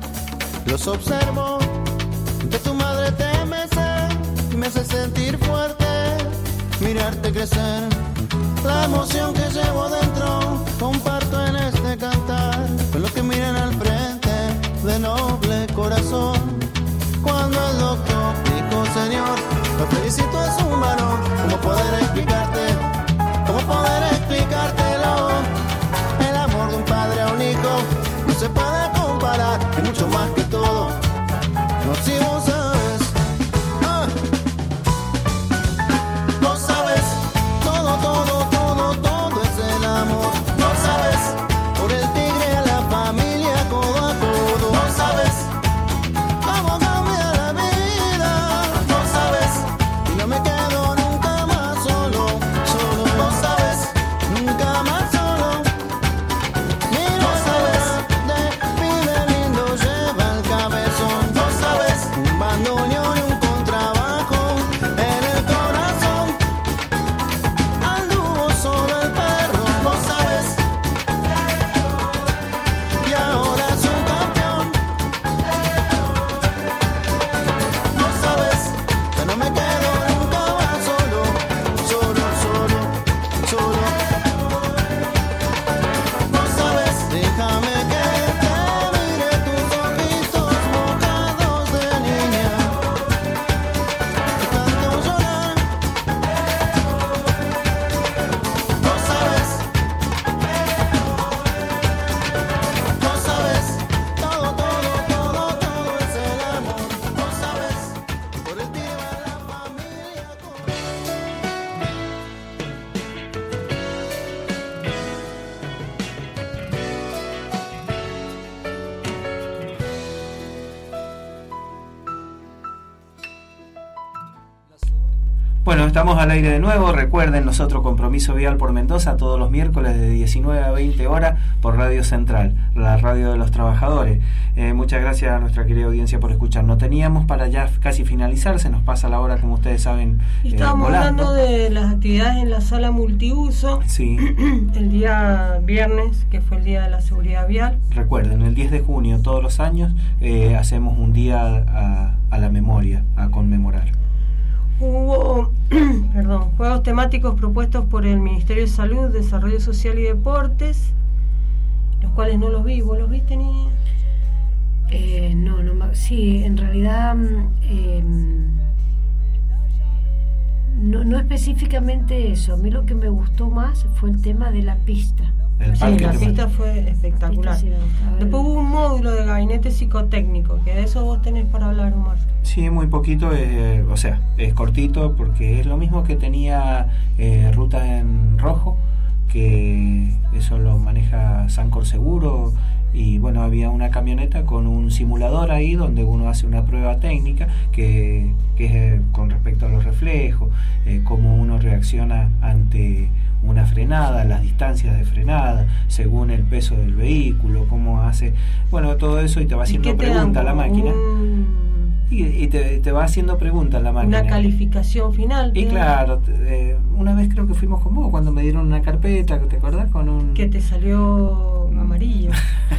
Speaker 16: Los observo, de tu madre te mece, me hace sentir fuerte. mirarte crecer. La emoción que llevo dentro comparto en este cantar con los que miran al frente de noble corazón. Cuando el doctor dijo señor, lo felicito, es un valor. ¿Cómo poder explicarte? ¿Cómo poder explicártelo? El amor de un padre a un hijo no se puede comparar, es mucho más que todo. No, si vos sabes, ah. Vos sabes, todo, todo, todo, todo es el amor. No sabes, por el tigre a la familia codo a codo. No sabes cómo cambia la vida. No sabes, y no me quedo nunca más solo, solo. No sabes, nunca más solo. Mira, no sabes, de pibe lindo lleva el cabezón. No sabes, un bandoneón y un contrabajo en el corazón. Anduvo solo el perro, no sabes, y ahora es un campeón. No sabes, que no me quedo nunca más solo, solo, solo, solo. No sabes, déjame que te mire tus ojitos mojados de niña, de tanto llorar. No sabes, no sabes, todo, todo, todo, todo es el amor. No sabes, por el día la familia con...
Speaker 3: Bueno, estamos al aire de nuevo. Recuerden, nosotros Compromiso Vial por Mendoza todos los miércoles de diecinueve a veinte horas por Radio Central, la radio de los trabajadores. Eh, muchas gracias a nuestra querida audiencia por escuchar. No teníamos para ya casi finalizar, se nos pasa la hora, como ustedes saben, eh,
Speaker 4: Estábamos
Speaker 3: volando.
Speaker 4: hablando de las actividades en la sala multiuso.
Speaker 3: Sí.
Speaker 4: El día viernes, que fue el día de la seguridad vial.
Speaker 3: Recuerden, el diez de junio todos los años eh, hacemos un día a, a la memoria, a conmemorar.
Speaker 4: Hubo perdón, juegos temáticos propuestos por el Ministerio de Salud, Desarrollo Social y Deportes, los cuales no los vi. ¿Vos los viste, niña?
Speaker 1: Eh, no, no, me- sí, en realidad eh, no, no específicamente eso. A mí lo que me gustó más fue el tema de la pista.
Speaker 3: El
Speaker 4: Sí,
Speaker 3: parque
Speaker 4: la
Speaker 3: temático.
Speaker 4: pista fue espectacular.
Speaker 1: Sí, me gustaba.
Speaker 4: Después hubo un módulo de gabinete psicotécnico, que de eso vos tenés para hablar, Omar.
Speaker 3: Sí, muy poquito, eh, o sea, es cortito porque es lo mismo que tenía eh, Ruta en Rojo, que eso lo maneja Sancor Seguro, y bueno, había una camioneta con un simulador ahí donde uno hace una prueba técnica que, que es eh, con respecto a los reflejos, eh, cómo uno reacciona ante una frenada, las distancias de frenada, según el peso del vehículo, cómo hace, bueno, todo eso, y te va haciendo preguntas la máquina.
Speaker 4: Un-
Speaker 3: Y, y te, te va haciendo preguntas la máquina.
Speaker 4: Una calificación final.
Speaker 3: Y
Speaker 4: ¿te-
Speaker 3: claro, te- eh, una vez creo que fuimos con vos cuando me dieron una carpeta, ¿te acordás? Con un...
Speaker 4: Que te salió amarillo.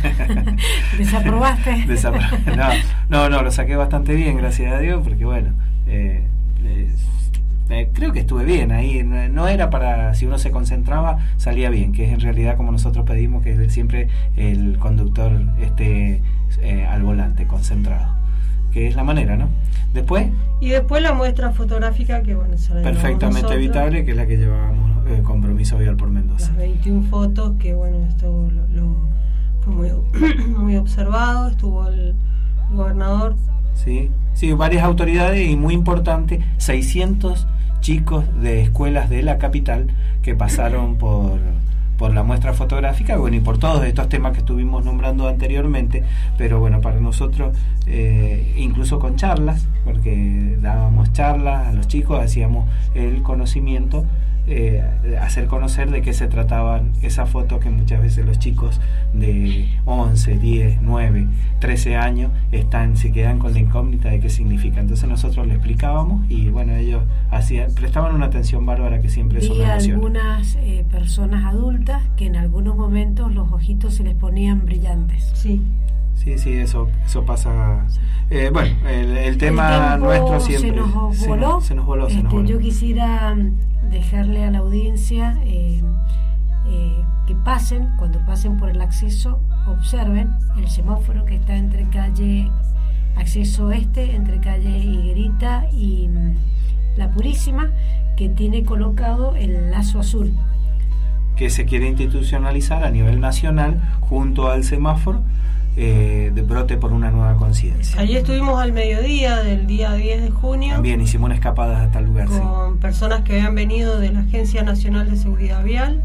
Speaker 1: ¿Desaprobaste?
Speaker 3: Desapro- no, no, no, lo saqué bastante bien, gracias a Dios, porque bueno, eh, eh, eh, creo que estuve bien ahí. No, no era para, si uno se concentraba, salía bien, que es en realidad como nosotros pedimos que siempre el conductor esté eh, al volante, concentrado. Que es la manera, ¿no? Después,
Speaker 4: Y después la muestra fotográfica, que bueno, se la llevamos
Speaker 3: perfectamente
Speaker 4: nosotros.
Speaker 3: evitable, que es la que llevábamos eh, Compromiso Vial por Mendoza.
Speaker 4: Las veintiuna fotos, que bueno, esto lo, lo- fue muy, muy observado. Estuvo el gobernador.
Speaker 3: Sí, sí, varias autoridades y muy importante, seiscientos chicos de escuelas de la capital que pasaron por por la muestra fotográfica, bueno, y por todos estos temas que estuvimos nombrando anteriormente, pero bueno, para nosotros, eh, incluso con charlas, porque dábamos charlas a los chicos, hacíamos el conocimiento, eh, hacer conocer de qué se trataban esas fotos que muchas veces los chicos de once, diez, nueve, trece años están, se quedan con la incógnita de qué significa. Entonces nosotros le explicábamos y bueno, ellos hacían, prestaban una atención bárbara, que siempre eso
Speaker 1: Vi
Speaker 3: me emociona.
Speaker 1: algunas eh, personas adultas que en algunos momentos los ojitos se les ponían brillantes.
Speaker 4: Sí.
Speaker 3: Sí, sí, eso, eso pasa. Eh, bueno, el, el tema
Speaker 1: El tiempo
Speaker 3: nuestro siempre
Speaker 1: se nos
Speaker 3: se
Speaker 1: voló.
Speaker 3: nos, se nos voló, se nos
Speaker 1: Este,
Speaker 3: voló.
Speaker 1: Yo quisiera dejarle a la audiencia eh, eh, que pasen, cuando pasen por el acceso, observen el semáforo que está entre calle Acceso Este, entre calle Higuerita y mm, La Purísima, que tiene colocado el lazo azul,
Speaker 3: que se quiere institucionalizar a nivel nacional junto al semáforo eh, de Brote por una Nueva Conciencia.
Speaker 4: Allí estuvimos al mediodía del día diez de junio.
Speaker 3: También hicimos una escapada hasta el lugar.
Speaker 4: Con sí. personas que habían venido de la Agencia Nacional de Seguridad Vial.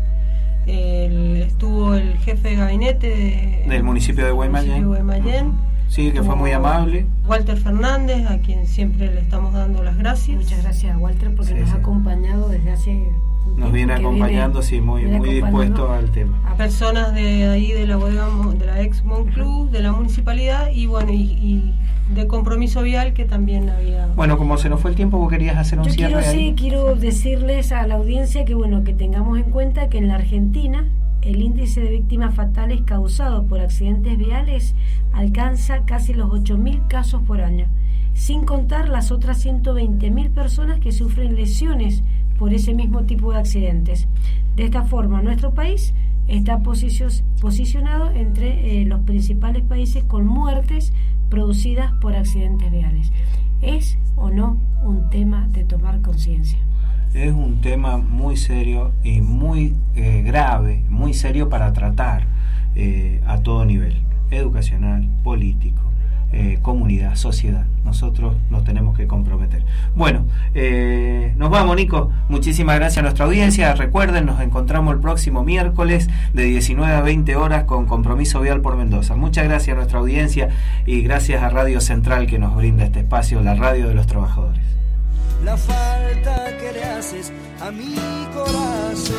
Speaker 4: El, estuvo el jefe de gabinete de,
Speaker 3: del municipio de Guaymallén.
Speaker 4: Guaymallén.
Speaker 3: Sí, que fue muy amable.
Speaker 4: Walter Fernández, a quien siempre le estamos dando las gracias.
Speaker 1: Muchas gracias a Walter porque sí, nos sí. ha acompañado desde hace...
Speaker 3: Nos viene acompañando, viene, sí, muy, muy dispuesto al tema.
Speaker 4: A personas de ahí de la bodega, de la ex Monclús, de la municipalidad y bueno, y, y de Compromiso Vial, que también había...
Speaker 3: Bueno, como se nos fue el tiempo, vos querías hacer un
Speaker 1: Yo
Speaker 3: cierre
Speaker 1: quiero,
Speaker 3: ahí.
Speaker 1: Sí, quiero decirles a la audiencia que bueno, que tengamos en cuenta que en la Argentina el índice de víctimas fatales causados por accidentes viales alcanza casi los ocho mil casos por año, sin contar las otras ciento veinte mil personas que sufren lesiones por ese mismo tipo de accidentes. De esta forma, nuestro país está posicionado entre eh, los principales países con muertes producidas por accidentes viales. ¿Es o no un tema de tomar conciencia?
Speaker 3: Es un tema muy serio y muy eh, grave, muy serio para tratar eh, a todo nivel, educacional, político, eh, comunidad, sociedad. Nosotros nos tenemos que comprometer. Bueno, eh, nos vamos, Nico. Muchísimas gracias a nuestra audiencia. Recuerden, nos encontramos el próximo miércoles de diecinueve a veinte horas con Compromiso Vial por Mendoza. Muchas gracias a nuestra audiencia y gracias a Radio Central que nos brinda este espacio, la radio de los trabajadores.
Speaker 2: La falta que le haces a mi corazón,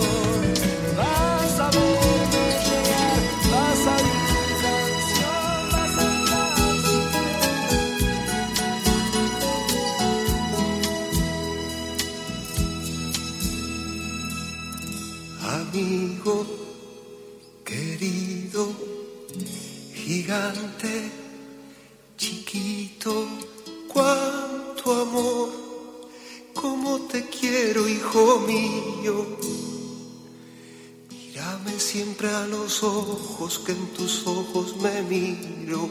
Speaker 2: vas a verme llegar, vas a oír mi canción, vas
Speaker 16: a andar. Amigo querido, gigante, chiquito, cuánto amor. Cómo te quiero, hijo mío. Mírame siempre a los ojos, que en tus ojos me miro.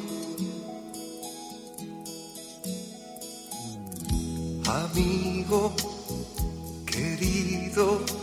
Speaker 16: Amigo querido,